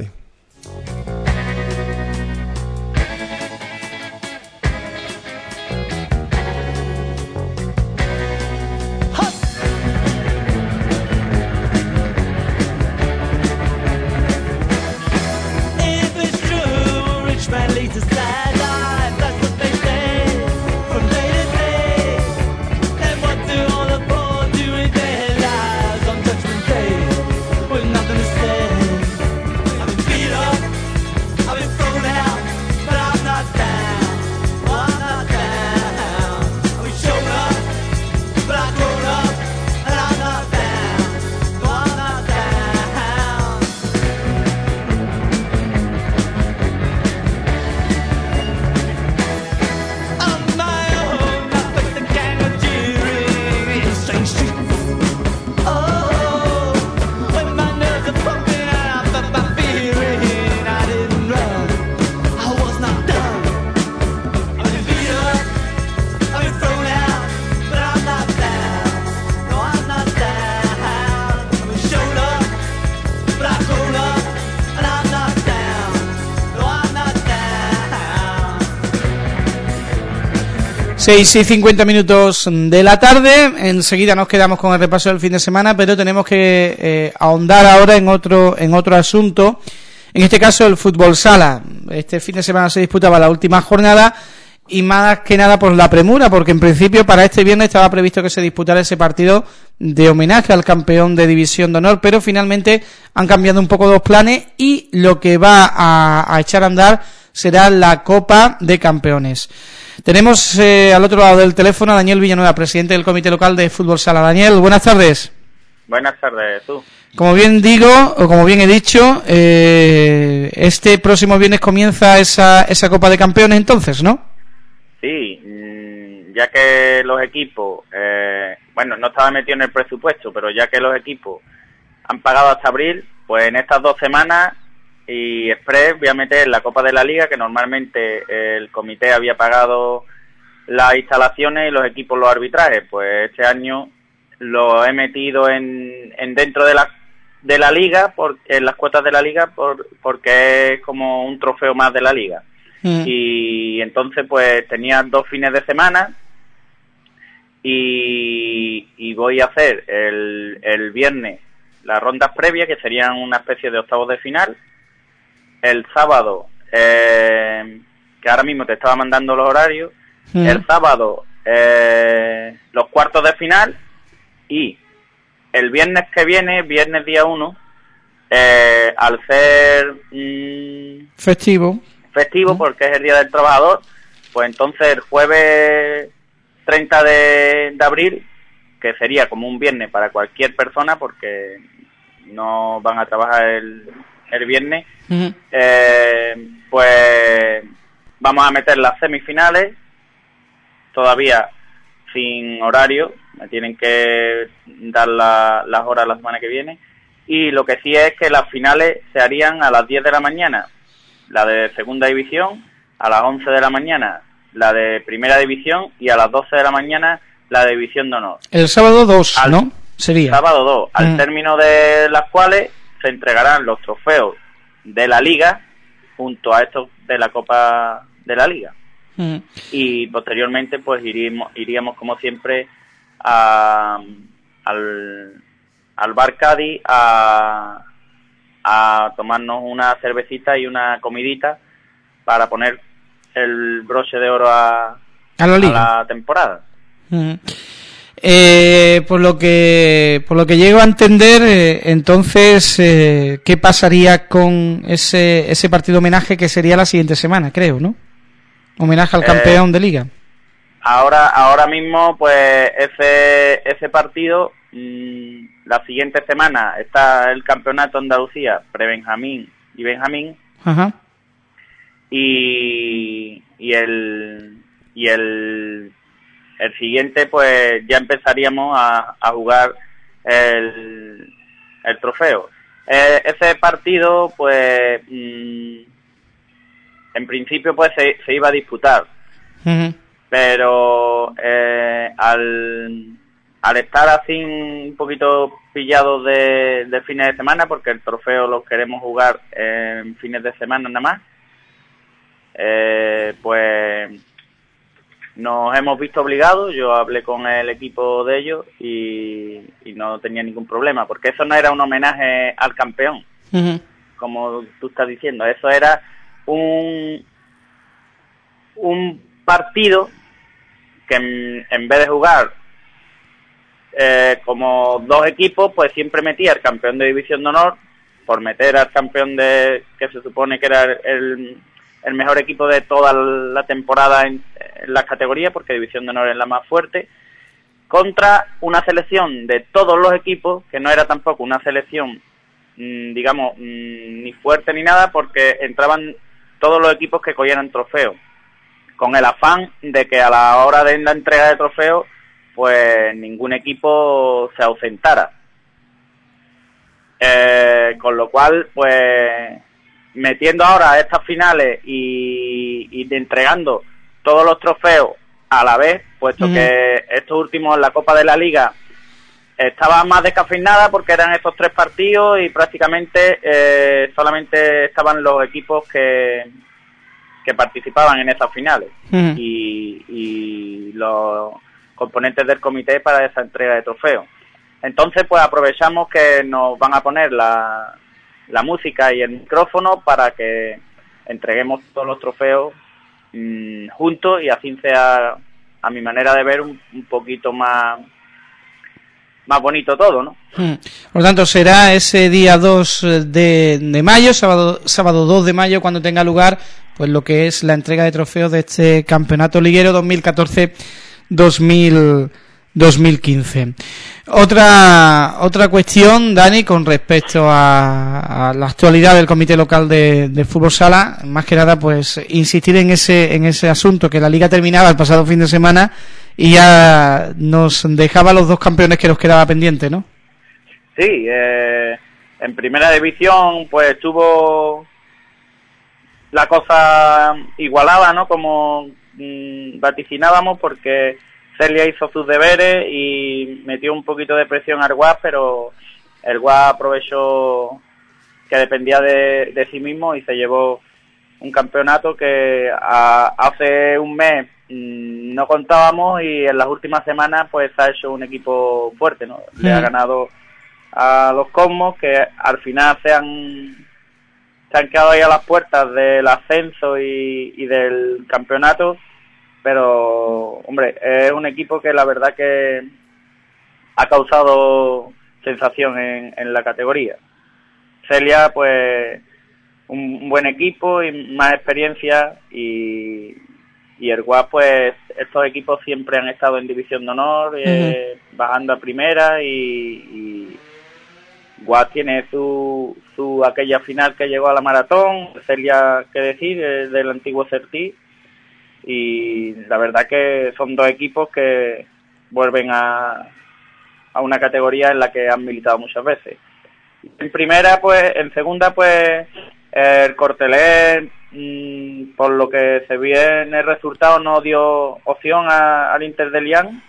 seis y cincuenta minutos de la tarde, enseguida nos quedamos con el repaso del fin de semana, pero tenemos que eh, ahondar ahora en otro en otro asunto, en este caso el fútbol sala. Este fin de semana se disputaba la última jornada y más que nada por la premura, porque en principio para este viernes estaba previsto que se disputara ese partido de homenaje al campeón de División de Honor, pero finalmente han cambiado un poco los planes y lo que va a, a echar a andar será la Copa de Campeones. Tenemos eh, al otro lado del teléfono a Daniel Villanueva, presidente del Comité Local de Fútbol Sala. Daniel, buenas tardes. Buenas tardes, tú. Como bien digo, o como bien he dicho, eh, este próximo viernes comienza esa, esa Copa de Campeones entonces, ¿no? Sí, ya que los equipos, eh, bueno, no estaba metido en el presupuesto, pero ya que los equipos han pagado hasta abril, pues en estas dos semanas y express voy a meter la Copa de la Liga, que normalmente el comité había pagado las instalaciones y los equipos los arbitrajes. Pues este año lo he metido en, en dentro de la de la liga, por, en las cuotas de la liga, por, porque es como un trofeo más de la liga. Mm. Y entonces pues tenía dos fines de semana y, y voy a hacer el, el viernes las rondas previas, que serían una especie de octavos de final. El sábado, eh, que ahora mismo te estaba mandando los horarios, mm. el sábado eh, los cuartos de final, y el viernes que viene, viernes día uno, eh, al ser mmm, festivo, festivo mm. porque es el Día del Trabajador, pues entonces el jueves treinta de, de abril, que sería como un viernes para cualquier persona porque no van a trabajar el, el viernes, uh-huh. eh, pues vamos a meter las semifinales, todavía sin horario, me tienen que dar la, las horas la semana que viene, y lo que sí es que las finales se harían a las diez de la mañana, la de segunda división, a las once de la mañana la de primera división y a las doce de la mañana la de división de honor. El sábado dos, al, ¿no? Sería. Sábado dos, al uh-huh. término de las cuales se entregarán los trofeos de la liga junto a estos de la Copa de la Liga. Uh-huh. Y posteriormente pues iríamos, iríamos como siempre a, al, al Bar Cádiz a, a tomarnos una cervecita y una comidita para poner el broche de oro a, a, la, liga. a la temporada. Uh-huh. Eh, por lo que por lo que llego a entender, eh, entonces eh, ¿qué pasaría con ese ese partido homenaje que sería la siguiente semana, creo, ¿no? Homenaje al campeón eh, de liga. Ahora ahora mismo pues ese ese partido mmm, la siguiente semana está el campeonato Andalucía, pre-Benjamín y Benjamín. Ajá. Y, y el y el el siguiente pues ya empezaríamos a, a jugar el, el trofeo. Eh, ese partido pues mmm, en principio pues se, se iba a disputar, uh-huh. pero eh, al al estar así un poquito pillados de, de fines de semana, porque el trofeo lo queremos jugar en fines de semana nada más, eh, pues nos hemos visto obligados. Yo hablé con el equipo de ellos y, y no tenía ningún problema, porque eso no era un homenaje al campeón, uh-huh. como tú estás diciendo, eso era un un partido que en, en vez de jugar eh, como dos equipos, pues siempre metía al campeón de división de honor por meter al campeón de que se supone que era el, el mejor equipo de toda la temporada en, en las categorías, porque división de honor es la más fuerte, contra una selección de todos los equipos, que no era tampoco una selección mmm, digamos mmm, ni fuerte ni nada, porque entraban todos los equipos que cogieran trofeos, con el afán de que a la hora de la entrega de trofeos pues ningún equipo se ausentara. Eh, con lo cual, pues metiendo ahora estas finales y, y entregando todos los trofeos a la vez, puesto uh-huh. que estos últimos en la Copa de la Liga estaba más descafeinada porque eran estos tres partidos y prácticamente eh, solamente estaban los equipos que que participaban en esas finales uh-huh. y, y los componentes del comité para esa entrega de trofeos. Entonces, pues aprovechamos que nos van a poner la, la música y el micrófono para que entreguemos todos los trofeos mmm, juntos, y así sea, a mi manera de ver, un, un poquito más más bonito todo, ¿no? Hmm. Por lo tanto, será ese día dos de, de mayo, sábado sábado dos de mayo, cuando tenga lugar pues lo que es la entrega de trofeos de este campeonato liguero dos mil catorce dos mil quince. Otra otra cuestión, Dani, con respecto a, a la actualidad del comité local de, de fútbol sala, más que nada pues insistir en ese en ese asunto, que la liga terminaba el pasado fin de semana y ya nos dejaba los dos campeones que nos quedaba pendiente, ¿no? Sí, eh, en primera división pues estuvo la cosa igualada, ¿no? Como mmm, vaticinábamos, porque Celia hizo sus deberes y metió un poquito de presión al Guas, pero el Guas aprovechó que dependía de, de sí mismo y se llevó un campeonato que a, hace un mes mmm, no contábamos, y en las últimas semanas pues ha hecho un equipo fuerte, ¿no? Mm. Le ha ganado a los Cosmos, que al final se han se han quedado ahí a las puertas del ascenso y, y del campeonato, pero hombre, es un equipo que la verdad que ha causado sensación en, en la categoría. Celia, pues un, un buen equipo y más experiencia, y, y el Guas, pues estos equipos siempre han estado en división de honor, uh-huh. eh, bajando a primera, y, y Guas tiene su, su aquella final que llegó a la maratón, Celia, que decir, eh, del antiguo Certí, y la verdad que son dos equipos que vuelven a, a una categoría en la que han militado muchas veces. En primera, pues, en segunda, pues, el Cortelés, mmm, por lo que se vio en el resultado, no dio opción a, al Inter de Lián,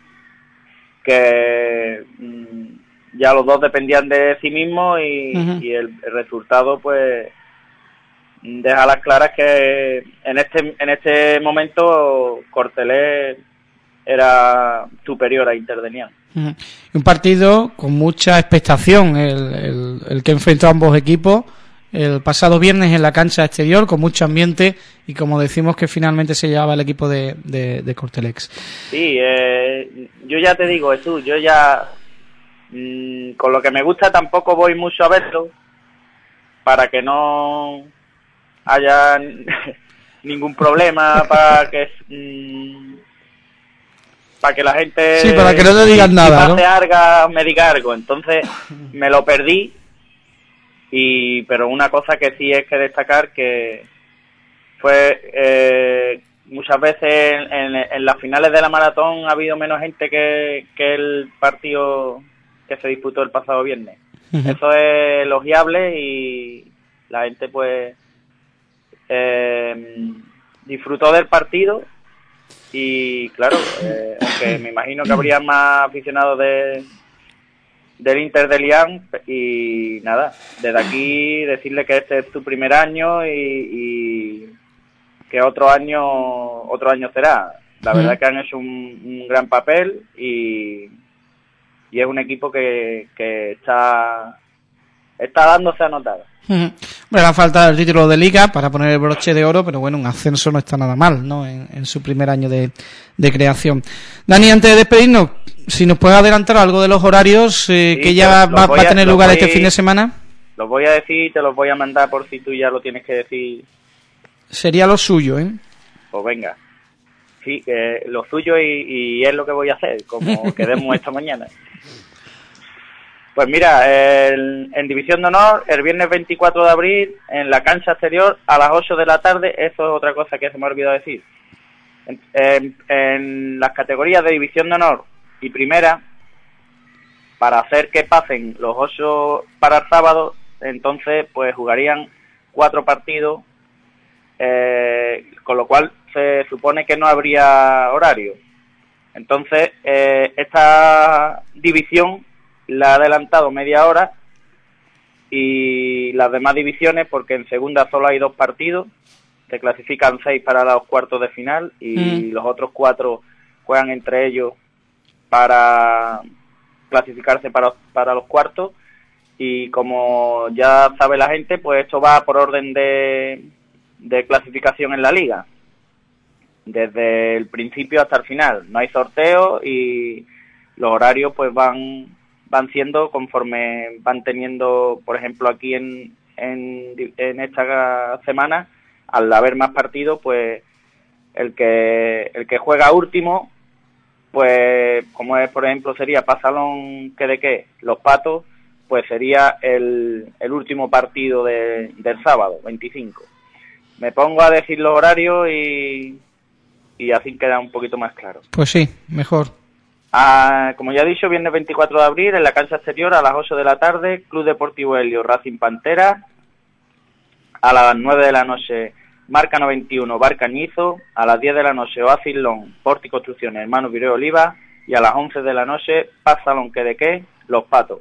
que mmm, ya los dos dependían de sí mismos, y, uh-huh. y el, el resultado, pues, deja a las claras que en este en este momento Cortelés era superior a Inter de Lián. Uh-huh. Un partido con mucha expectación, el, el, el que enfrentó a ambos equipos el pasado viernes en la cancha exterior, con mucho ambiente, y como decimos, que finalmente se llevaba el equipo de, de, de Cortelex. Sí, eh, yo ya te digo, Jesús, yo ya mmm, con lo que me gusta tampoco voy mucho a verlo, para que no haya ningún problema, para que mmm, para que la gente... Sí, para que no te digan si, nada, si ¿no? me hace arga, me diga algo. Entonces me lo perdí, y pero una cosa que sí es que destacar que fue... Eh, muchas veces en, en, en las finales de la maratón ha habido menos gente que, que el partido que se disputó el pasado viernes. Uh-huh. Eso es elogiable y la gente pues eh, disfrutó del partido y claro, eh, aunque me imagino que habría más aficionados de, del Inter de Lián y nada, desde aquí decirle que este es tu primer año y, y que otro año otro año será. La verdad uh-huh. que han hecho un, un gran papel y y es un equipo que, que está está dándose a notar. Uh-huh. Bueno, le falta el título de Liga para poner el broche de oro, pero bueno, un ascenso no está nada mal, ¿no? En, en su primer año de, de creación. Dani, antes de despedirnos, si nos puedes adelantar algo de los horarios eh, sí, que ya va, va a tener lugar voy, este fin de semana. Los voy a decir y te los voy a mandar por si tú ya lo tienes que decir. Sería lo suyo, ¿eh? Pues venga. Sí, eh, lo suyo y, y es lo que voy a hacer, como quedemos esta mañana. Pues mira, el, en División de Honor, el viernes veinticuatro de abril, en la cancha exterior, a las ocho de la tarde, eso es otra cosa que se me ha olvidado decir. En, en, en las categorías de División de Honor y Primera, para hacer que pasen los ocho para el sábado, entonces pues jugarían cuatro partidos, eh, con lo cual se supone que no habría horario. Entonces, eh, esta división la ha adelantado media hora y las demás divisiones, porque en segunda solo hay dos partidos, se clasifican seis para los cuartos de final y mm. los otros cuatro juegan entre ellos para clasificarse para, para los cuartos, y como ya sabe la gente, pues esto va por orden de, de clasificación en la liga, desde el principio hasta el final. No hay sorteo y los horarios pues van van siendo conforme van teniendo, por ejemplo, aquí en, en, en esta semana, al haber más partidos, pues el que el que juega último, pues como es, por ejemplo, sería Pasalón que de qué, Los Patos, pues sería el, el último partido de, del sábado, veinticinco. Me pongo a decir los horarios y, y así queda un poquito más claro. Pues sí, mejor. Ah, como ya he dicho, viernes veinticuatro de abril, en la cancha exterior, a las ocho de la tarde, Club Deportivo Helio, Racing Pantera. A las nueve de la noche, Marca noventa y uno, Bar Cañizo. A las diez de la noche, Oasis Long, Porti Construcciones, Hermanos Vireo Oliva. Y a las once de la noche, Paz Salón que de qué, Los Patos.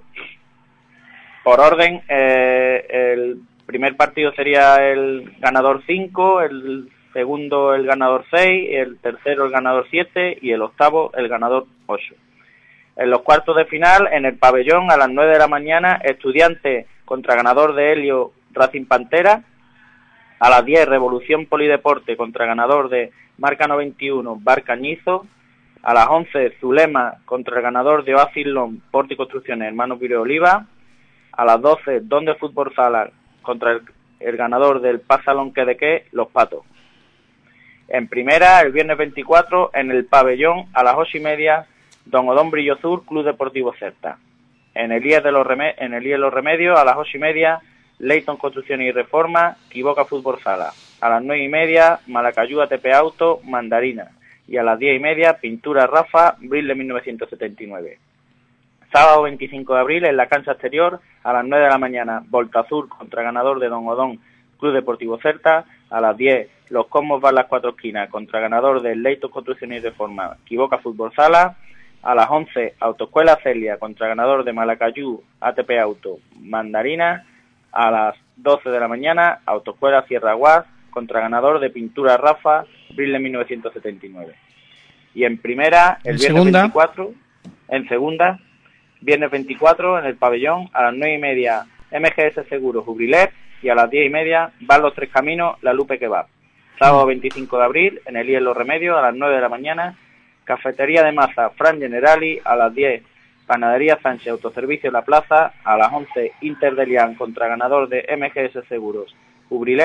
Por orden, eh, el primer partido sería el ganador cinco, el segundo el ganador seis, el tercero el ganador siete y el octavo el ganador ocho. En los cuartos de final, en el pabellón, a las nueve de la mañana, Estudiantes contra ganador de Helio, Racing Pantera. A las diez, Revolución Polideporte contra ganador de Marca noventa y uno, Bar Cañizo. A las once, Zulema contra el ganador de Oasis Long, Porti Construcciones, Hermanos Vireo Oliva. A las doce, Don de Fútbol Sala contra el, el ganador del Paz Salón que de qué, Los Patos. En primera, el viernes veinticuatro, en el pabellón, a las ocho y media, Don Odón Brillo Sur, Club Deportivo Certa. En el I E S de los, Reme- en el I E S de los Remedios, a las ocho y media, Leighton Construcción y Reforma, Quiboca Fútbol Sala. A las nueve y media, Malacayú A T P Auto, Mandarina. Y a las diez y media, Pintura Rafa, Brille mil novecientos setenta y nueve. Sábado veinticinco de abril, en la cancha exterior, a las nueve de la mañana, Volta Azul contra ganador de Don Odón, Club Deportivo Certa. A las diez, Los Cosmos Bar Las Cuatro Esquinas contra ganador del Leighton Construcción y Reforma, Quiboca Fútbol Sala. A las once, Autoescuela Celia contra ganador de Malacayú A T P Auto, Mandarina. A las doce de la mañana, Autoescuela Sierra Guas contra ganador de Pintura Rafa, Brille mil novecientos setenta y nueve. Y en primera, el viernes segunda. veinticuatro, en segunda, viernes veinticuatro, en el pabellón, a las nueve y media, M G S Seguros Jubilet. Y a las diez y media, van Los Tres Caminos, La Lupe Kebab. Sábado veinticinco de abril, en el I E S Los Remedios, a las nueve de la mañana, Cafetería de Masa, Fran Generali. A las diez, Panadería Sánchez, Autoservicio La Plaza. A las once, Inter de Lián contra ganador de M G S Seguros, Ubrilet.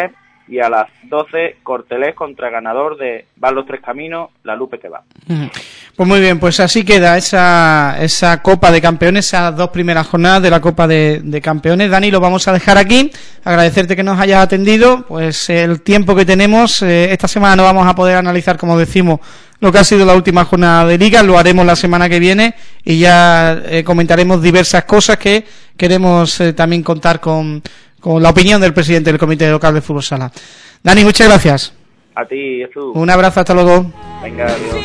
y a las doce Cortelés contra ganador de Van los Tres Caminos, La Lupe que va. Pues muy bien, pues así queda esa esa Copa de Campeones, esas dos primeras jornadas de la Copa de, de Campeones. Dani, lo vamos a dejar aquí, agradecerte que nos hayas atendido, pues el tiempo que tenemos, eh, esta semana no vamos a poder analizar, como decimos, lo que ha sido la última jornada de Liga, lo haremos la semana que viene y ya eh, comentaremos diversas cosas que queremos eh, también contar con con la opinión del presidente del Comité Local de Fútbol Sala. Dani, muchas gracias. A ti, Jesús. Un abrazo, hasta luego. Venga, adiós.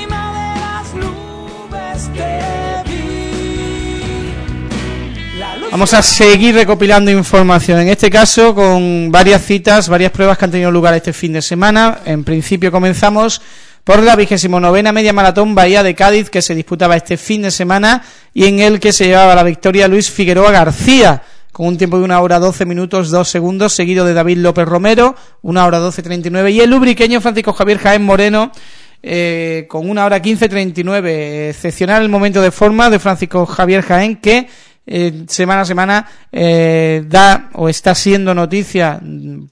Vamos a seguir recopilando información, en este caso con varias citas, varias pruebas que han tenido lugar este fin de semana. En principio comenzamos por la vigésimo novena Media Maratón Bahía de Cádiz, que se disputaba este fin de semana y en el que se llevaba la victoria Luis Figueroa García, con un tiempo de una hora doce minutos dos segundos, seguido de David López Romero, una hora doce treinta y nueve, y el lubriqueño Francisco Javier Jaén Moreno, eh, con una hora quince treinta y nueve. Excepcional el momento de forma de Francisco Javier Jaén, que eh, semana a semana eh, da o está siendo noticia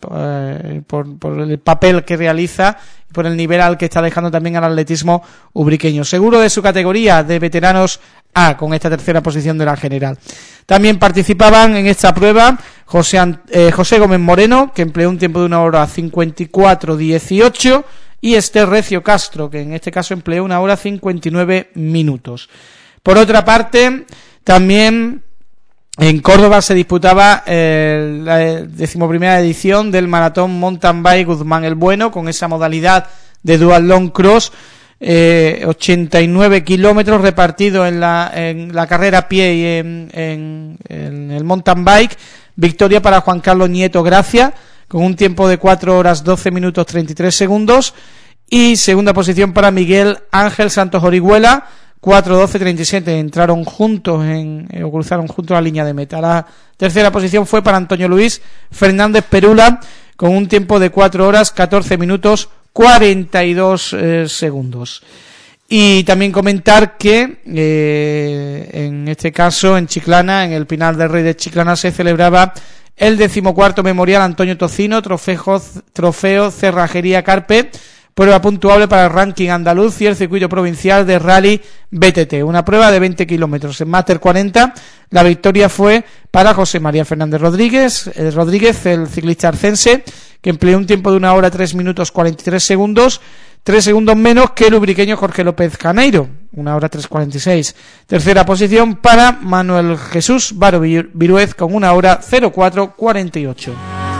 eh, por, por el papel que realiza, por el nivel al que está dejando también al atletismo ubriqueño. Seguro de su categoría de veteranos A, con esta tercera posición de la general. También participaban en esta prueba José, eh, José Gómez Moreno, que empleó un tiempo de una hora cincuenta y cuatro dieciocho, y Esther Recio Castro, que en este caso empleó una hora cincuenta y nueve minutos. Por otra parte, también en Córdoba se disputaba eh, la decimoprimera edición del Maratón Mountain Bike Guzmán el Bueno, con esa modalidad de Dual Long Cross, eh, ochenta y nueve kilómetros repartidos en la, en la carrera a pie y en, en, en el mountain bike. Victoria para Juan Carlos Nieto Gracia, con un tiempo de cuatro horas doce minutos treinta y tres segundos, y segunda posición para Miguel Ángel Santos Orihuela, cuatro doce treinta y siete. Entraron juntos en, eh, o cruzaron juntos la línea de meta. La tercera posición fue para Antonio Luis Fernández Perula, con un tiempo de cuatro horas catorce minutos cuarenta y dos eh, segundos. Y también comentar que eh, en este caso en Chiclana, en el Pinar del Rey de Chiclana, se celebraba el decimocuarto Memorial Antonio Tocino, trofeo, trofeo Cerrajería Carpe, prueba puntuable para el ranking andaluz y el circuito provincial de Rally B T T, una prueba de veinte kilómetros. En Máster cuarenta, la victoria fue para José María Fernández Rodríguez, eh, Rodríguez, el ciclista arcense, que empleó un tiempo de una hora tres minutos cuarenta y tres segundos, tres segundos menos que el ubriqueño Jorge López Caneiro, una hora tres cuarenta y seis. Tercera posición para Manuel Jesús Varo Viruez, con una hora cero cuatro cuarenta y ocho.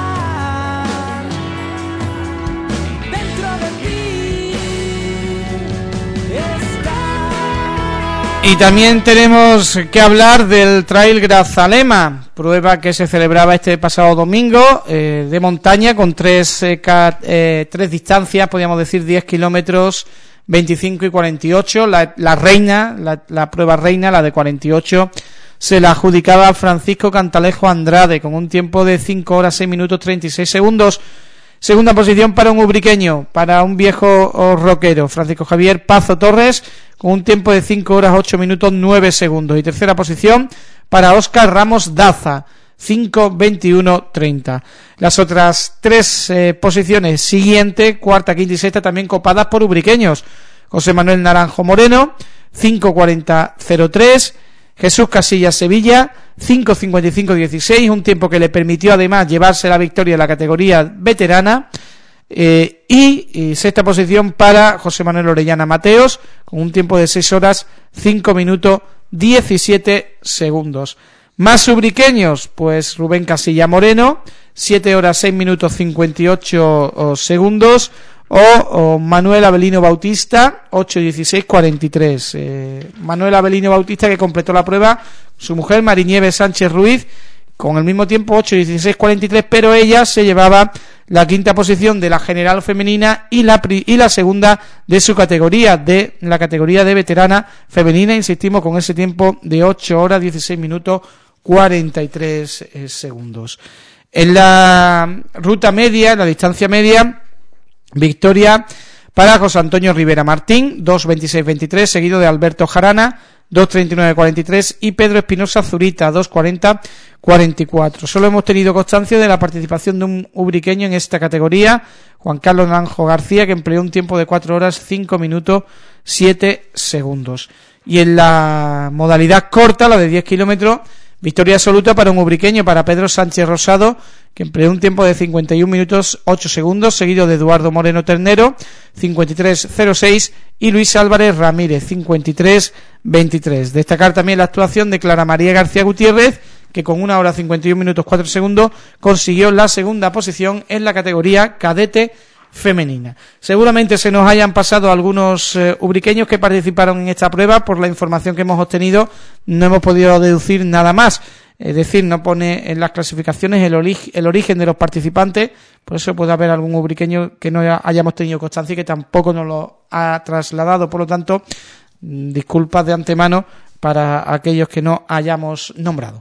Y también tenemos que hablar del Trail Grazalema, prueba que se celebraba este pasado domingo, eh, de montaña, con tres, eh, ca, eh, tres distancias, podríamos decir diez kilómetros, veinticinco y cuarenta y ocho. La, la reina, la, la prueba reina, la de cuarenta y ocho, se la adjudicaba Francisco Cantalejo Andrade, con un tiempo de cinco horas seis minutos treinta y seis segundos. Segunda posición para un ubriqueño, para un viejo roquero, Francisco Javier Pazo Torres, con un tiempo de cinco horas ocho minutos nueve segundos. Y tercera posición para Óscar Ramos Daza, cinco veintiuno treinta. Las otras tres eh, posiciones siguiente, cuarta, quinta y sexta, también copadas por ubriqueños. José Manuel Naranjo Moreno, cinco cuarenta cero tres. Jesús Casillas Sevilla, cinco cincuenta y cinco dieciséis, un tiempo que le permitió además llevarse la victoria en la categoría veterana. Eh, y, y sexta posición para José Manuel Orellana Mateos, con un tiempo de seis horas cinco minutos diecisiete segundos. Más ubriqueños, pues Rubén Casilla Moreno, siete horas seis minutos cincuenta y ocho segundos, o, o Manuel Avelino Bautista, ocho dieciséis cuarenta y tres. Eh, Manuel Avelino Bautista, que completó la prueba, su mujer Marinieves Sánchez Ruiz, con el mismo tiempo, ocho dieciséis cuarenta y tres, pero ella se llevaba la quinta posición de la general femenina y la y la segunda de su categoría, de la categoría de veterana femenina, insistimos, con ese tiempo de ocho horas dieciséis minutos cuarenta y tres eh, segundos. En la ruta media, en la distancia media, victoria para José Antonio Rivera Martín, dos veintiséis veintitrés, seguido de Alberto Jarana, dos treinta y nueve cuarenta y tres, y Pedro Espinosa Zurita, dos cuarenta cuarenta y cuatro. Solo hemos tenido constancia de la participación de un ubriqueño en esta categoría, Juan Carlos Naranjo García, que empleó un tiempo de cuatro horas, cinco minutos, siete segundos. Y en la modalidad corta, la de diez kilómetros, victoria absoluta para un ubriqueño, para Pedro Sánchez Rosado, que empleó un tiempo de cincuenta y un minutos, ocho segundos, seguido de Eduardo Moreno Ternero, cincuenta y tres cero seis, y Luis Álvarez Ramírez, cincuenta y tres veintitrés. Destacar también la actuación de Clara María García Gutiérrez, que con una hora cincuenta y un minutos, cuatro segundos, consiguió la segunda posición en la categoría cadete femenina. Seguramente se nos hayan pasado algunos eh, ubriqueños que participaron en esta prueba. Por la información que hemos obtenido no hemos podido deducir nada más, es decir, no pone en las clasificaciones el, orig- el origen de los participantes, por eso puede haber algún ubriqueño que no hayamos tenido constancia y que tampoco nos lo ha trasladado. Por lo tanto, disculpas de antemano para aquellos que no hayamos nombrado.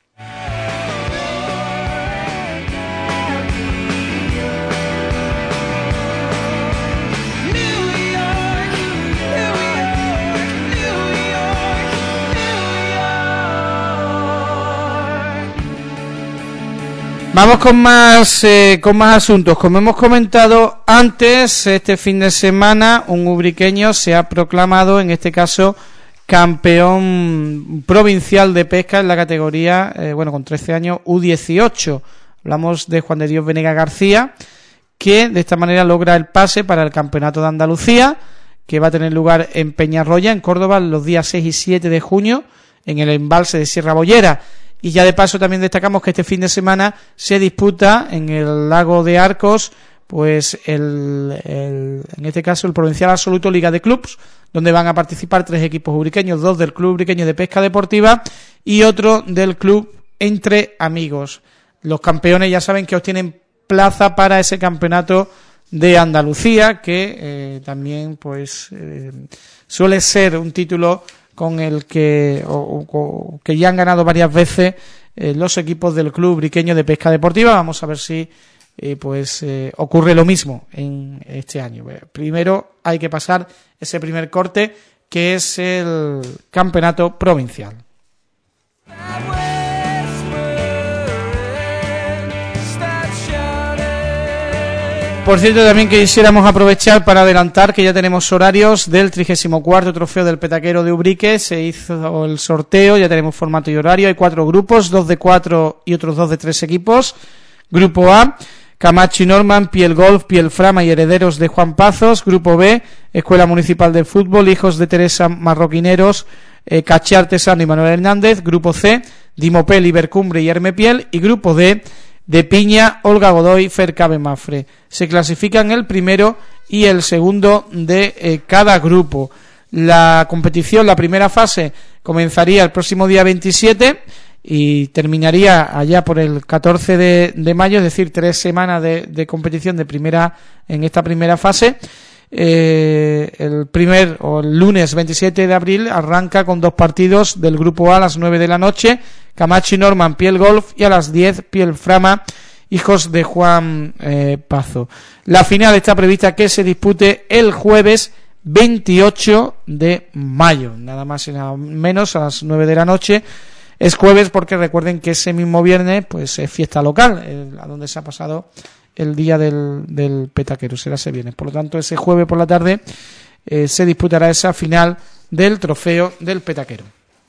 Vamos con más eh, con más asuntos. Como hemos comentado antes, este fin de semana un ubriqueño se ha proclamado, en este caso, campeón provincial de pesca en la categoría, eh, bueno, con trece años, U dieciocho. Hablamos de Juan de Dios Venega García, que de esta manera logra el pase para el Campeonato de Andalucía, que va a tener lugar en Peñarroya, en Córdoba, los días seis y siete de junio, en el embalse de Sierra Bollera. Y ya de paso también destacamos que este fin de semana se disputa en el lago de Arcos, pues el, el en este caso el Provincial Absoluto Liga de Clubs, donde van a participar tres equipos ubriqueños, dos del Club Ubriqueño de Pesca Deportiva y otro del Club Entre Amigos. Los campeones ya saben que obtienen plaza para ese campeonato de Andalucía, que eh, también pues eh, suele ser un título con el que o, o, que ya han ganado varias veces eh, los equipos del Club Ubriqueño de Pesca Deportiva. Vamos a ver si eh, pues eh, ocurre lo mismo en este año. Primero hay que pasar ese primer corte, que es el campeonato provincial. Por cierto, también quisiéramos aprovechar para adelantar que ya tenemos horarios del trigésimo cuarto Trofeo del Petaquero de Ubrique. Se hizo el sorteo, ya tenemos formato y horario. Hay cuatro grupos, dos de cuatro y otros dos de tres equipos. Grupo A, Camacho y Norman, Piel Golf, Piel Frama y Herederos de Juan Pazos. Grupo B, Escuela Municipal de Fútbol, Hijos de Teresa Marroquineros, eh, Caché Artesano y Manuel Hernández. Grupo C, Dimopel, Ibercumbre y Hermepiel. Y Grupo D, de Piña, Olga Godoy, Fercabe Mafre. Se clasifican el primero y el segundo de eh, cada grupo. La competición, la primera fase, comenzaría el próximo día veintisiete y terminaría allá por el catorce de, de mayo, es decir, tres semanas de, de competición de primera en esta primera fase. Eh, el primer o el lunes veintisiete de abril arranca con dos partidos del grupo A a las nueve de la noche, Camacho y Norman, Piel Golf, y a las diez, Piel Frama, Hijos de Juan eh, Pazo. La final está prevista que se dispute el jueves veintiocho de mayo, nada más y nada menos, a las nueve de la noche. Es jueves porque recuerden que ese mismo viernes pues es fiesta local, eh, a donde se ha pasado el día del, del petaquero, será ese viernes. Por lo tanto, ese jueves por la tarde eh, se disputará esa final del Trofeo del Petaquero.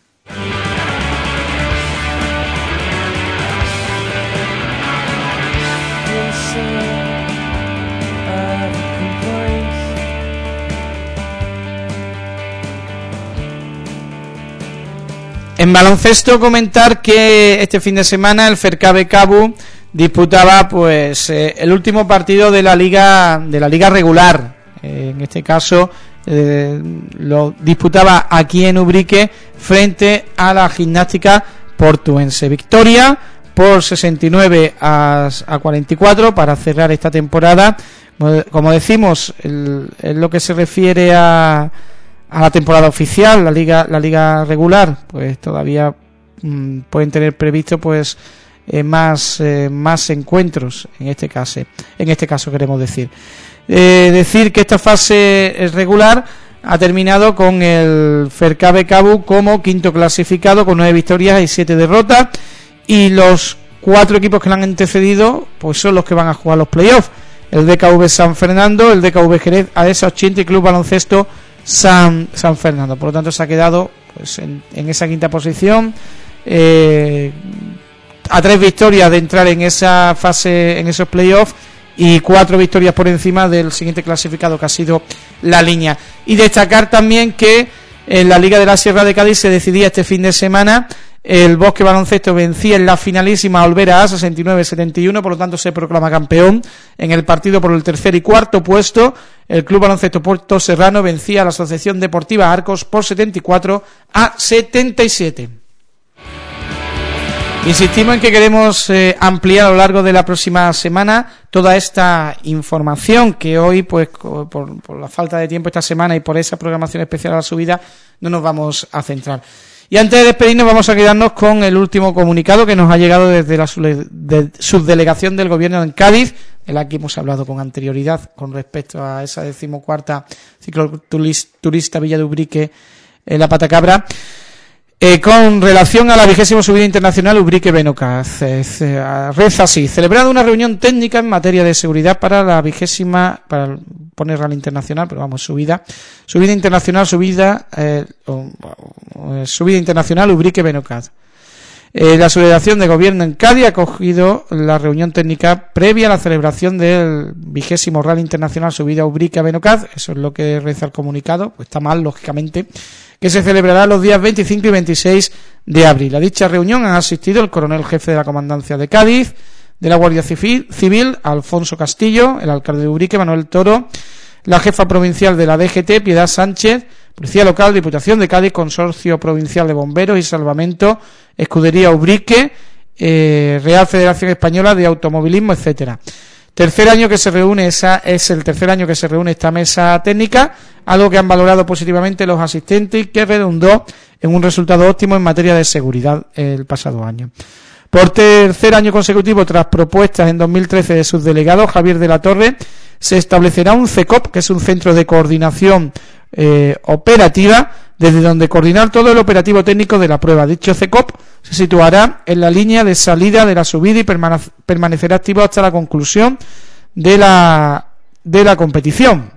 En baloncesto, comentar que este fin de semana el Fercabe Cabu disputaba pues eh, el último partido de la liga de la liga regular. Eh, en este caso eh, lo disputaba aquí en Ubrique frente a la Gimnástica Portuense. Victoria por sesenta y nueve a cuarenta y cuatro para cerrar esta temporada. Como decimos, el, en lo que se refiere a a la temporada oficial, la liga la liga regular, pues todavía mmm, pueden tener previsto pues eh, más eh, más encuentros en este caso en este caso queremos decir eh, decir que esta fase regular ha terminado con el Fercabe Cabu como quinto clasificado con nueve victorias y siete derrotas, y los cuatro equipos que le han antecedido pues son los que van a jugar los playoffs: el D K V San Fernando, el D K V Jerez, AESA ochenta y Club Baloncesto San, San Fernando. Por lo tanto se ha quedado pues en, en esa quinta posición, eh, a tres victorias de entrar en esa fase, en esos playoffs, y cuatro victorias por encima del siguiente clasificado, que ha sido La Línea. Y destacar también que en la Liga de la Sierra de Cádiz se decidía este fin de semana. El Bosque Baloncesto vencía en la finalísima a Olvera a sesenta y nueve setenta y uno, por lo tanto se proclama campeón. En el partido por el tercer y cuarto puesto, el Club Baloncesto Puerto Serrano vencía a la Asociación Deportiva Arcos por setenta y cuatro a setenta y siete. Insistimos en que queremos eh, ampliar a lo largo de la próxima semana toda esta información que hoy, pues por, por la falta de tiempo esta semana y por esa programación especial a la subida, no nos vamos a centrar. Y antes de despedirnos vamos a quedarnos con el último comunicado que nos ha llegado desde la subdelegación del Gobierno en Cádiz, de la que hemos hablado con anterioridad con respecto a esa decimocuarta cicloturista Villa de Ubrique en la Patacabra. Eh, con relación a la vigésima subida internacional Ubrique Benocaz, eh, eh, reza así: celebrada una reunión técnica en materia de seguridad para la vigésima, para poner al internacional, pero vamos, subida, subida internacional, subida, eh, oh, oh, subida internacional Ubrique Benocaz. Eh, la subdelegación de Gobierno en Cádiz ha acogido la reunión técnica previa a la celebración del vigésimo Rally Internacional Subida Ubrique Benocaz. Eso es lo que reza el comunicado, pues está mal, lógicamente, que se celebrará los días veinticinco y veintiséis de abril. A dicha reunión han asistido el coronel jefe de la Comandancia de Cádiz, de la Guardia Civil, Civil Alfonso Castillo, el alcalde de Ubrique, Manuel Toro, la jefa provincial de la D G T, Piedad Sánchez, Policía Local, Diputación de Cádiz, Consorcio Provincial de Bomberos y Salvamento, Escudería Ubrique, eh, Real Federación Española de Automovilismo, etcétera. Tercer año que se reúne esa es el tercer año que se reúne esta mesa técnica, algo que han valorado positivamente los asistentes y que redundó en un resultado óptimo en materia de seguridad el pasado año. Por tercer año consecutivo, tras propuestas en dos mil trece de subdelegado Javier de la Torre, se establecerá un C E C O P, que es un centro de coordinación eh, operativa, desde donde coordinar todo el operativo técnico de la prueba. Dicho C E C O P se situará en la línea de salida de la subida y permane- permanecerá activo hasta la conclusión de la de la competición.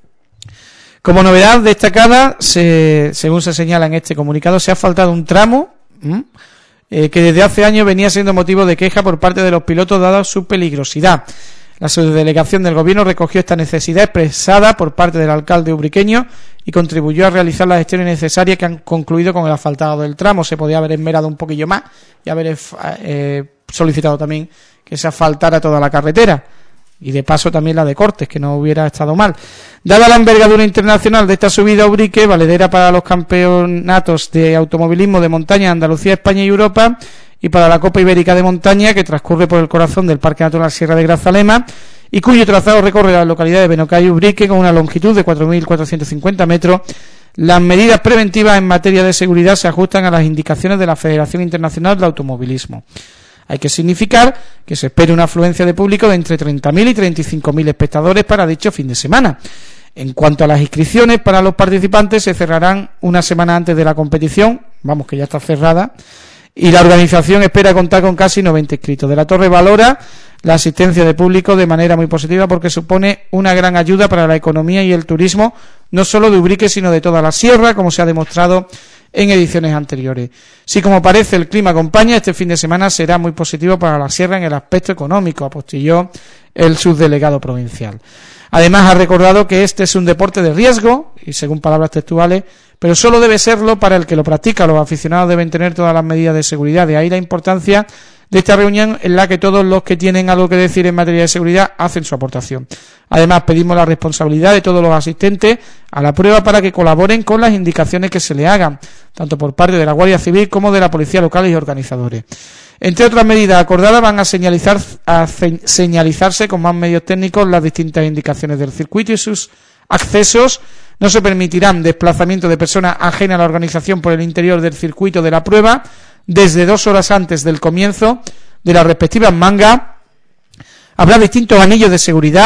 Como novedad destacada, se, según se señala en este comunicado, se ha faltado un tramo ¿m? Eh, que desde hace años venía siendo motivo de queja por parte de los pilotos dada su peligrosidad. La subdelegación del Gobierno recogió esta necesidad expresada por parte del alcalde ubriqueño y contribuyó a realizar las gestiones necesarias que han concluido con el asfaltado del tramo. Se podía haber esmerado un poquillo más y haber eh, solicitado también que se asfaltara toda la carretera, y de paso también la de Cortes, que no hubiera estado mal. Dada la envergadura internacional de esta subida a Ubrique, valedera para los campeonatos de automovilismo de montaña de Andalucía, España y Europa, y para la Copa Ibérica de Montaña, que transcurre por el corazón del Parque Natural Sierra de Grazalema, y cuyo trazado recorre la localidad de Benocay y Ubrique con una longitud de cuatro mil cuatrocientos cincuenta metros, las medidas preventivas en materia de seguridad se ajustan a las indicaciones de la Federación Internacional de Automovilismo. Hay que significar que se espera una afluencia de público de entre treinta mil y treinta y cinco mil espectadores para dicho fin de semana. En cuanto a las inscripciones para los participantes, se cerrarán una semana antes de la competición, vamos que ya está cerrada, y la organización espera contar con casi noventa inscritos. De la Torre valora la asistencia de público de manera muy positiva porque supone una gran ayuda para la economía y el turismo, no solo de Ubrique sino de toda la sierra, como se ha demostrado en ediciones anteriores. Si como parece el clima acompaña, este fin de semana será muy positivo para la sierra en el aspecto económico, apostilló el subdelegado provincial. Además ha recordado que este es un deporte de riesgo, y según palabras textuales, pero solo debe serlo para el que lo practica. Los aficionados deben tener todas las medidas de seguridad. De ahí la importancia de esta reunión en la que todos los que tienen algo que decir en materia de seguridad hacen su aportación. Además, pedimos la responsabilidad de todos los asistentes a la prueba para que colaboren con las indicaciones que se le hagan, tanto por parte de la Guardia Civil como de la Policía Local y organizadores. Entre otras medidas acordadas, van a señalizar a señalizarse con más medios técnicos las distintas indicaciones del circuito y sus accesos. No se permitirán desplazamientos de personas ajenas a la organización por el interior del circuito de la prueba desde dos horas antes del comienzo de las respectivas mangas. Habrá distintos anillos de seguridad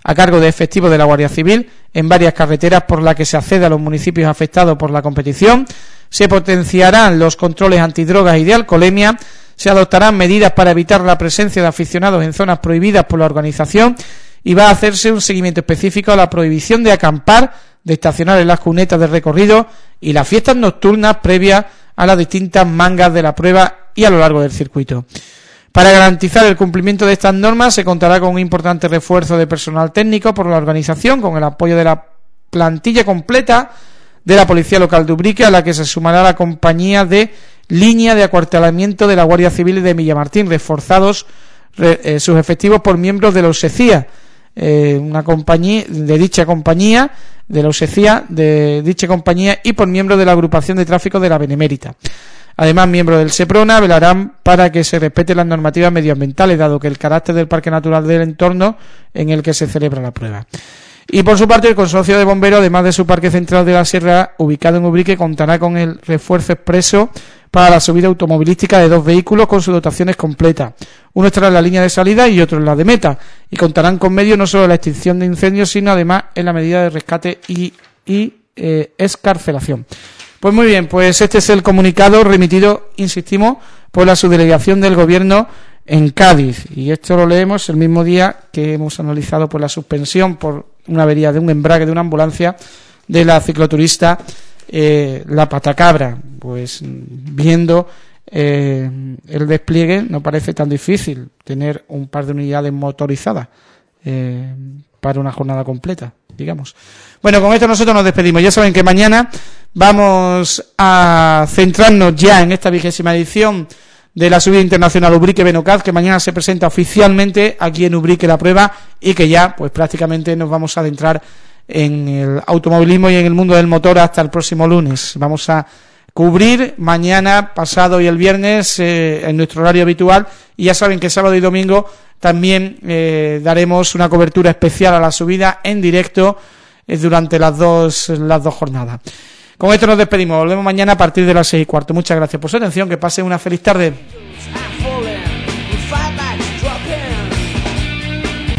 a cargo de efectivos de la Guardia Civil en varias carreteras por las que se accede a los municipios afectados por la competición. Se potenciarán los controles antidrogas y de alcoholemia. Se adoptarán medidas para evitar la presencia de aficionados en zonas prohibidas por la organización y va a hacerse un seguimiento específico a la prohibición de acampar, de estacionar en las cunetas de recorrido y las fiestas nocturnas previas a las distintas mangas de la prueba y a lo largo del circuito. Para garantizar el cumplimiento de estas normas se contará con un importante refuerzo de personal técnico por la organización, con el apoyo de la plantilla completa de la Policía Local de Ubrique, a la que se sumará la compañía de línea de acuartelamiento de la Guardia Civil de Villamartín, reforzados re, eh, sus efectivos por miembros de la USECIA, eh, una compañía de dicha compañía, de la USECIA de dicha compañía y por miembros de la agrupación de tráfico de la Benemérita. Además, miembros del SEPRONA velarán para que se respeten las normativas medioambientales, dado que el carácter del parque natural del entorno en el que se celebra la prueba. Y por su parte, el Consorcio de Bomberos, además de su Parque Central de la Sierra, ubicado en Ubrique, contará con el refuerzo expreso para la subida automovilística de dos vehículos con sus dotaciones completas. Uno estará en la línea de salida y otro en la de meta, y contarán con medios no solo en la extinción de incendios, sino además en la medida de rescate y, y eh, excarcelación. Pues muy bien, pues este es el comunicado remitido, insistimos, por la subdelegación del Gobierno en Cádiz, y esto lo leemos el mismo día que hemos analizado por la suspensión por una avería de un embrague de una ambulancia de la cicloturista eh, La Patacabra. Pues viendo eh, el despliegue, no parece tan difícil tener un par de unidades motorizadas eh, para una jornada completa, digamos. Bueno, con esto nosotros nos despedimos. Ya saben que mañana vamos a centrarnos ya en esta vigésima edición de la subida internacional Ubrique-Benocaz, que mañana se presenta oficialmente aquí en Ubrique la prueba, y que ya pues prácticamente nos vamos a adentrar en el automovilismo y en el mundo del motor hasta el próximo lunes. Vamos a cubrir mañana, pasado y el viernes eh, en nuestro horario habitual, y ya saben que sábado y domingo también eh, daremos una cobertura especial a la subida en directo eh, durante las dos las dos jornadas. Con esto nos despedimos, volvemos mañana a partir de las seis y cuarto. Muchas gracias por su atención, que pasen una feliz tarde.